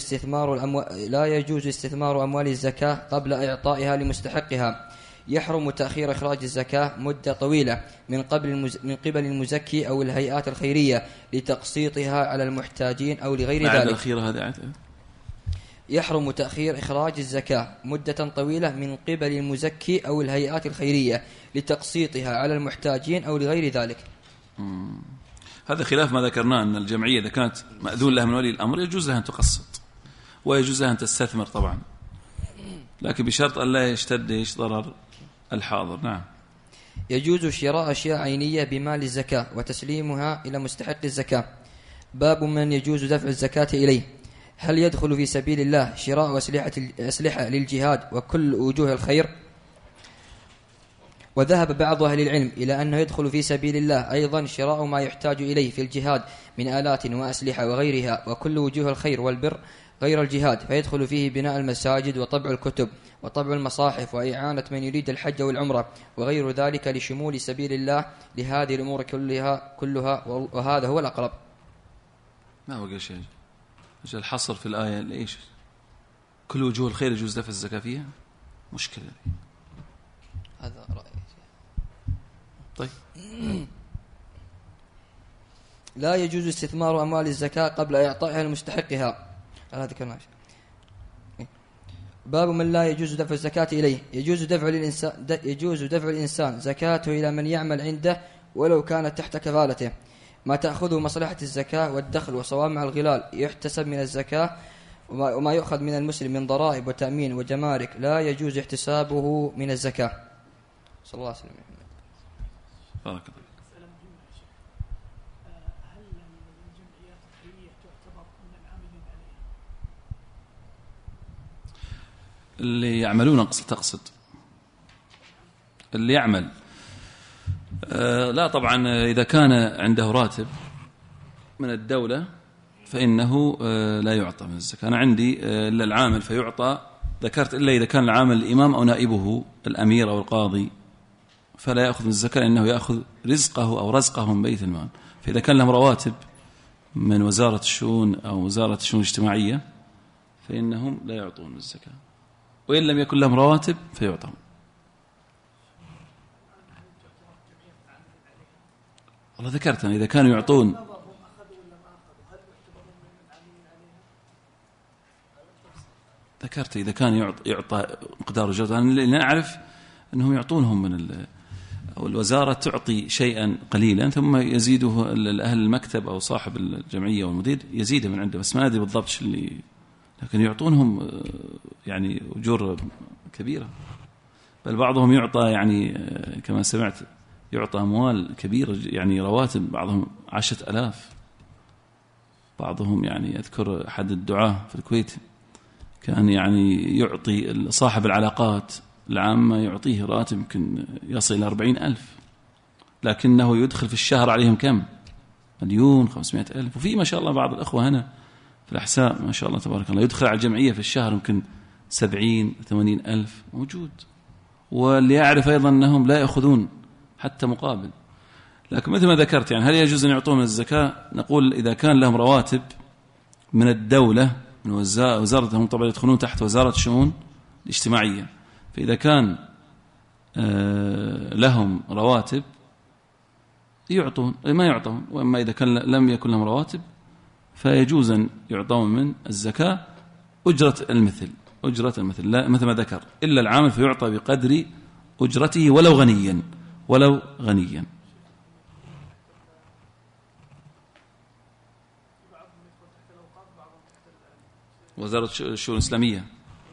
C: يجوز استثمار أموال الزكاة قبل إعطائها لمستحقها. يحرم تأخير إخراج الزكاة مدة طويلة من قبل المزكي أو الهيئات الخيرية لتقسيطها على المحتاجين أو لغير ذلك. يحرم تأخير إخراج الزكاة مدة طويلة من قبل المزكي أو الهيئات الخيرية لتقسيطها على المحتاجين أو لغير ذلك.
A: هذا خلاف ما ذكرناه، أن الجمعية إذا كانت مأذون لها من ولي الأمر يجوز لها أن تقسط، ويجوز لها أن تستثمر طبعا، لكن بشرط أن لا يشتد ضرر الحاضر. نعم.
C: يجوز شراء أشياء عينية بمال الزكاة وتسليمها إلى مستحق الزكاة. باب من يجوز دفع الزكاة إليه. هل يدخل في سبيل الله شراء أسلحة للجهاد وكل وجوه الخير؟ وذهب بعض أهل العلم إلى أنه يدخل في سبيل الله أيضا شراء ما يحتاج إليه في الجهاد من آلات وأسلحة وغيرها وكل وجوه الخير والبر غير الجهاد، فيدخل فيه بناء المساجد وطبع الكتب وطبع المصاحف وإعانة من يريد الحج والعمرة وغير ذلك لشمول سبيل الله لهذه الأمور كلها وهذا هو الأقرب.
A: ما هو شيء الحصر في الآية ليش كل وجوه الخير يجوز دفع الزكاة فيها؟ مشكلة.
C: هذا رأيي.
A: طيب.
C: لا يجوز استثمار أموال الزكاة قبل إعطائها لمستحقها. هذا ذكرناه. باب من لا يجوز دفع الزكاة إليه. يجوز دفع الإنسان زكاته إلى من يعمل عنده ولو كانت تحت كفالته، ما تأخذه مصلحة الزكاة والدخل وصوامع الغلال يحتسب من الزكاة، وما يؤخذ من المسلم من ضرائب وتأمين وجمارك لا يجوز احتسابه من الزكاة. صلى الله عليه وسلم.
A: بارك الله.
B: مسألة مهمة يا شيخ. هل الجمعيات الخيرية تعتبر من العاملين عليها؟
A: اللي يعملون تقصد اللي يعمل لا طبعا إذا كان عنده راتب من الدولة فإنه لا يعطى من الزكاة. أنا عندي إلا العامل فيعطى، ذكرت إلا إذا كان العامل الإمام أو نائبه الأمير أو القاضي فلا يأخذ من الزكاة لأنه يأخذ رزقه أو رزقه من بيت المال. فإذا كان لهم رواتب من وزارة الشؤون أو وزارة الشؤون الاجتماعية فإنهم لا يعطون من الزكاة، وإن لم يكن لهم رواتب فيعطون. والله ذكرت إذا كانوا يعطون ذكرت إذا كان يعطى مقدار الجودة، لأن أعرف أنهم يعطونهم من أو الوزارة تعطي شيئا قليلا ثم يزيده أهل المكتب أو صاحب الجمعية والمدير يزيده من عنده، بس ما أدري بالضبط شو اللي، لكن يعطونهم يعني أجور كبيرة، بل بعضهم يعطى يعني كما سمعت يعطى أموال كبيرة يعني رواتب، بعضهم 10,000. بعضهم يعني أذكر أحد الدعاة في الكويت كان يعني يعطي صاحب العلاقات العامة يعطيه راتب يمكن يصل إلى 40,000، لكنه يدخل في الشهر عليهم كم؟ 1,500,000. وفي ما شاء الله بعض الأخوة هنا في الأحساء ما شاء الله تبارك الله يدخل على الجمعية في الشهر يمكن 70,000-80,000 موجود. واللي يعرف أيضا أنهم لا يأخذون حتى مقابل. لكن مثل ما ذكرت يعني هل يجوز أن يعطون من الزكاة؟ نقول إذا كان لهم رواتب من الدولة من وزارتهم، طبعا يدخلون تحت وزارة الشؤون الاجتماعية، فإذا كان لهم رواتب يعطون ما يعطون، وأما إذا كان لم يكن لهم رواتب فيجوز أن يعطون من الزكاة أجرة المثل لا مثل ما ذكر إلا العامل فيعطى بقدر أجرته ولو غنيا. وزارة الشؤون الإسلامية.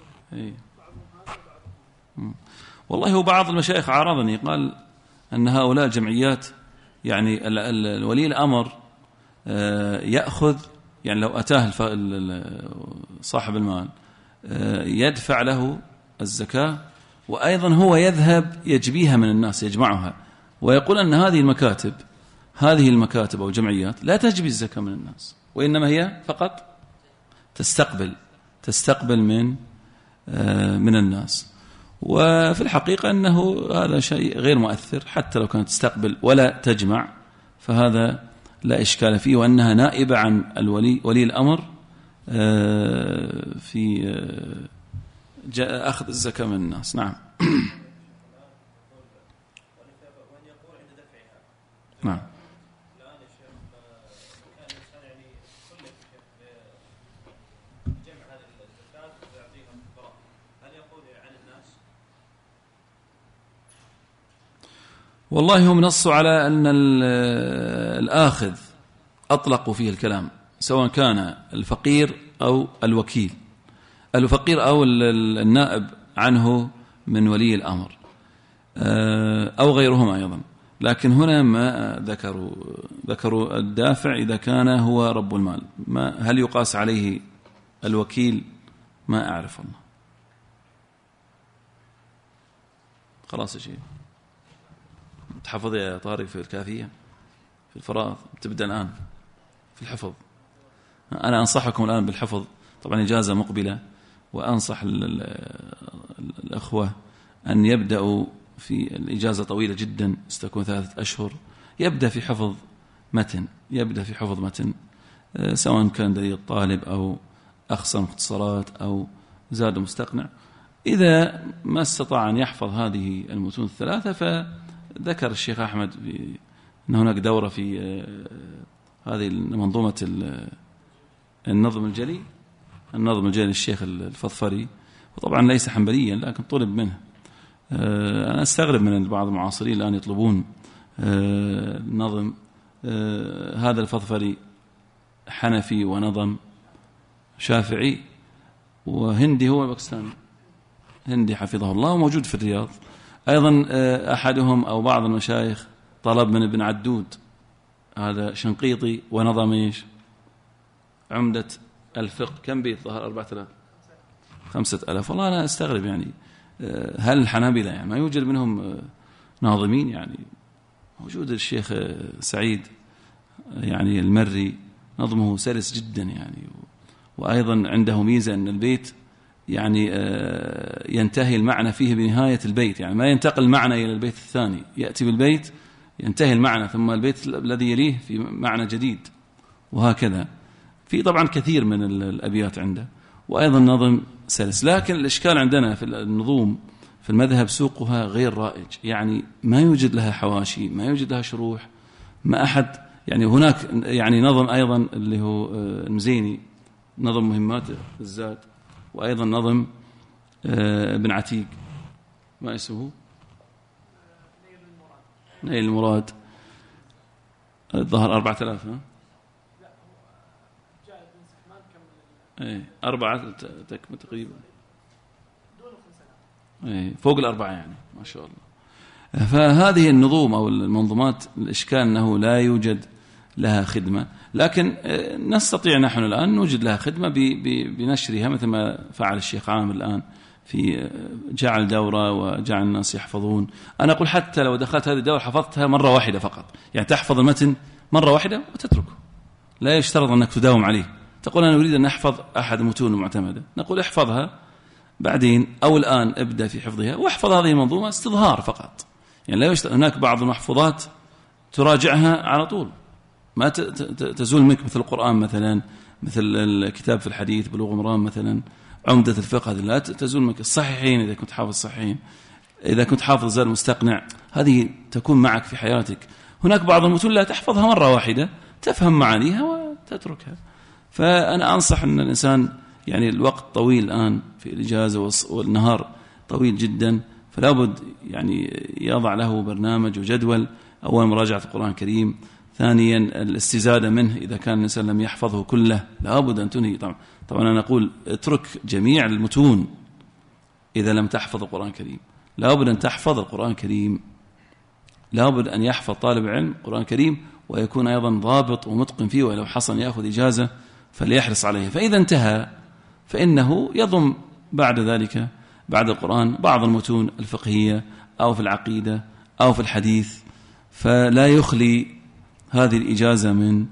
A: والله هو بعض المشايخ عارضني قال أن هؤلاء الجمعيات يعني الولي الأمر يأخذ يعني لو أتاه صاحب المال يدفع له الزكاة، وأيضا هو يذهب يجبيها من الناس يجمعها، ويقول أن هذه المكاتب أو الجمعيات لا تجبي الزكاة من الناس، وإنما هي فقط تستقبل من الناس. وفي الحقيقة أنه هذا شيء غير مؤثر، حتى لو كانت تستقبل ولا تجمع فهذا لا إشكال فيه، وأنها نائبة عن ولي الأمر في أخذ الزكاة من الناس. نعم. نعم. والله هم نصوا على أن الآخذ أطلقوا فيه الكلام، سواء كان الفقير أو الوكيل، الفقير أو النائب عنه من ولي الأمر أو غيرهما أيضا. لكن هنا ما ذكروا الدافع إذا كان هو رب المال، هل يقاس عليه الوكيل؟ ما أعرف والله. خلاص يا شيخ. تحفظ يا طارق في الكافية في الفراغ، تبدأ الآن في الحفظ. أنا أنصحكم الآن بالحفظ، طبعا إجازة مقبلة، وأنصح الأخوة أن يبدأوا في الإجازة طويلة جدا ستكون 3 أشهر، يبدأ في حفظ متن، سواء كان دليل الطالب أو أخصر مختصرات أو زاد مستقنع. إذا ما استطاع أن يحفظ هذه المتون الثلاثة، فذكر الشيخ أحمد أن هناك دورة في هذه منظومة النظم الجلي للشيخ الفضفري، وطبعا ليس حنبليا لكن طلب منه. أنا أستغرب من بعض المعاصرين الآن يطلبون نظم. هذا الفضفري حنفي ونظم شافعي وهندي، هو باكستاني هندي حفظه الله، وموجود في الرياض أيضا. أحدهم أو بعض المشايخ طلب من ابن عدود هذا شنقيطي ونظم إيش عمدة الفقه، كم بيت ظهر 4000 5000. والله أنا أستغرب يعني، هل الحنابلة يعني ما يوجد منهم ناظمين؟ يعني موجود الشيخ سعيد يعني المري نظمه سلس جدا يعني، وأيضا عنده ميزة أن البيت يعني ينتهي المعنى فيه بنهاية البيت، يعني ما ينتقل المعنى إلى البيت الثاني، يأتي بالبيت ينتهي المعنى ثم البيت الذي يليه في معنى جديد، وهكذا. في طبعا كثير من الأبيات عنده، وأيضا نظم سلس. لكن الإشكال عندنا في النظوم في المذهب سوقها غير رائج، يعني ما يوجد لها حواشي، ما يوجد لها شروح، ما أحد يعني. هناك يعني نظم أيضا اللي هو المزيني، نظم مهمات الزاد، وأيضا نظم ابن عتيق ما اسمه نيل المراد، الظهر 4000 4 تقريبا فوق 4 يعني ما شاء الله. فهذه النظوم أو المنظومات الإشكال أنه لا يوجد لها خدمة، لكن نستطيع نحن الآن نوجد لها خدمة بنشرها، مثل ما فعل الشيخ عامر الآن في جعل دورة وجعل الناس يحفظون. أنا أقول حتى لو دخلت هذه الدورة حفظتها مرة واحدة فقط، يعني تحفظ المتن مرة واحدة وتتركه، لا يشترط أنك تداوم عليه. تقول أنا أريد أن أحفظ أحد متون المعتمدة، نقول احفظها بعدين أو الآن ابدأ في حفظها، واحفظ هذه المنظومة استظهار فقط، يعني لا يشترط. هناك بعض المحفوظات تراجعها على طول، ما تزول منك، مثل القرآن مثلا، مثل الكتاب في الحديث بلوغ المرام مثلا، عمدة الفقه، هذه لا تزول منك. الصحيحين إذا كنت حافظ الصحيحين، إذا كنت حافظ زاد المستقنع، هذه تكون معك في حياتك. هناك بعض المتون لا تحفظها مرة واحدة، تفهم معانيها وتتركها. فأنا أنصح أن الإنسان يعني الوقت طويل الآن في الإجازة والنهار طويل جدا، فلا بد يعني يضع له برنامج وجدول. أولا مراجعة القرآن الكريم، ثانيا الاستزادة منه إذا كان الإنسان لم يحفظه كله لا بد أن تنهي. طبعا أنا أقول اترك جميع المتون إذا لم تحفظ القرآن الكريم، لا بد أن تحفظ القرآن الكريم، لا بد أن يحفظ طالب علم القرآن الكريم ويكون أيضا ضابط ومتقن فيه، ولو حصل يأخذ إجازة فليحرص عليها. فإذا انتهى فإنه يضم بعد ذلك بعد القرآن بعض المتون الفقهية أو في العقيدة أو في الحديث، فلا يخلي هذه الإجازة من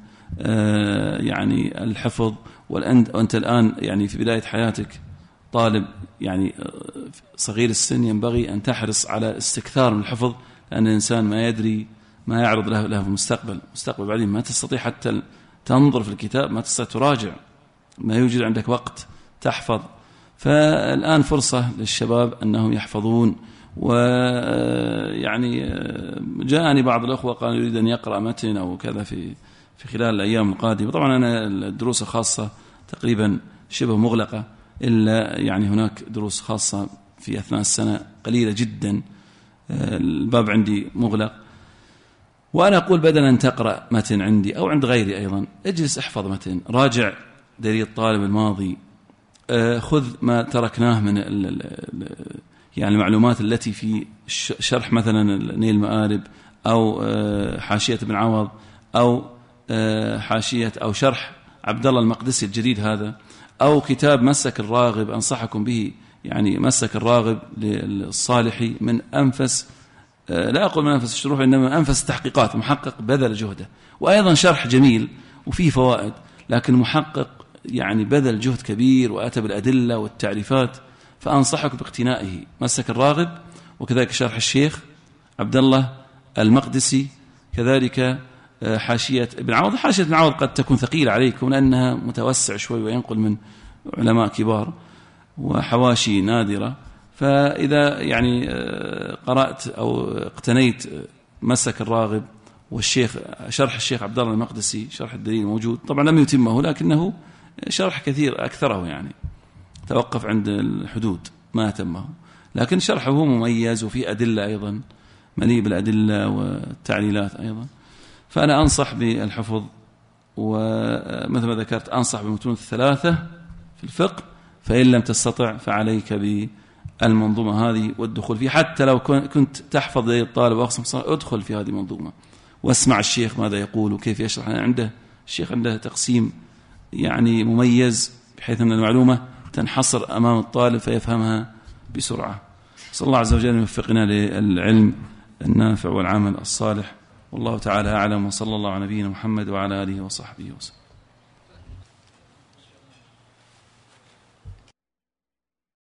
A: يعني الحفظ. وأنت الآن يعني في بداية حياتك طالب يعني صغير السن، ينبغي أن تحرص على استكثار من الحفظ، لأن الإنسان ما يدري ما يعرض له في المستقبل بعدين ما تستطيع حتى تنظر في الكتاب، ما تستطيع تراجع، ما يوجد عندك وقت تحفظ. فالآن فرصة للشباب أنهم يحفظون. ويعني جاءني بعض الأخوة قالوا يريد أن يقرأ متن أو كذا في خلال الأيام القادمة. طبعا أنا الدروس الخاصة تقريبا شبه مغلقة، إلا يعني هناك دروس خاصة في أثناء السنة قليلة جدا، الباب عندي مغلق. وأنا أقول بدلا أن تقرأ متن عندي أو عند غيري أيضا، اجلس احفظ متن، راجع دليل الطالب الماضي، خذ ما تركناه من يعني المعلومات التي في شرح مثلا نيل المآرب أو حاشية ابن عوض أو حاشية أو شرح عبد الله المقدسي الجديد هذا، أو كتاب مسك الراغب أنصحكم به، يعني مسك الراغب للصالحي من أنفس لا أقول من أنفس الشروح، إنما أنفس التحقيقات. محقق بذل جهده، وأيضا شرح جميل وفيه فوائد، لكن محقق يعني بذل جهد كبير وأتى بالأدلة والتعريفات، فأنصحك باقتنائه. مسك الراغب، وكذلك شرح الشيخ عبد الله المقدسي، كذلك حاشية ابن عوض. حاشية ابن عوض قد تكون ثقيلة عليكم لأنها متوسع شوي وينقل من علماء كبار وحواشي نادرة، فإذا يعني قرأت أو اقتنيت مسك الراغب والشيخ شرح الشيخ عبد الله المقدسي شرح الدليل موجود، طبعا لم يتمه لكنه شرح كثير أكثره، يعني توقف عند الحدود ما تمه، لكن شرحه مميز وفي أدلة أيضا، مليء بالأدلة والتعليلات أيضا. فأنا أنصح بالحفظ، ومثل ما ذكرت أنصح بالمتون الثلاثة في الفقه، فإن لم تستطع فعليك بالمنظومة هذه والدخول فيه. حتى لو كنت تحفظ زي الطالب وأقسم ادخل في هذه المنظومة واسمع الشيخ ماذا يقول وكيف يشرح. الشيخ عنده تقسيم يعني مميز، بحيث أن المعلومة تنحصر أمام الطالب فيفهمها بسرعة. صلى الله عز وجل يوفقنا للعلم النافع والعمل الصالح، والله تعالى أعلم، وصلى الله على نبينا محمد وعلى آله وصحبه وسلم.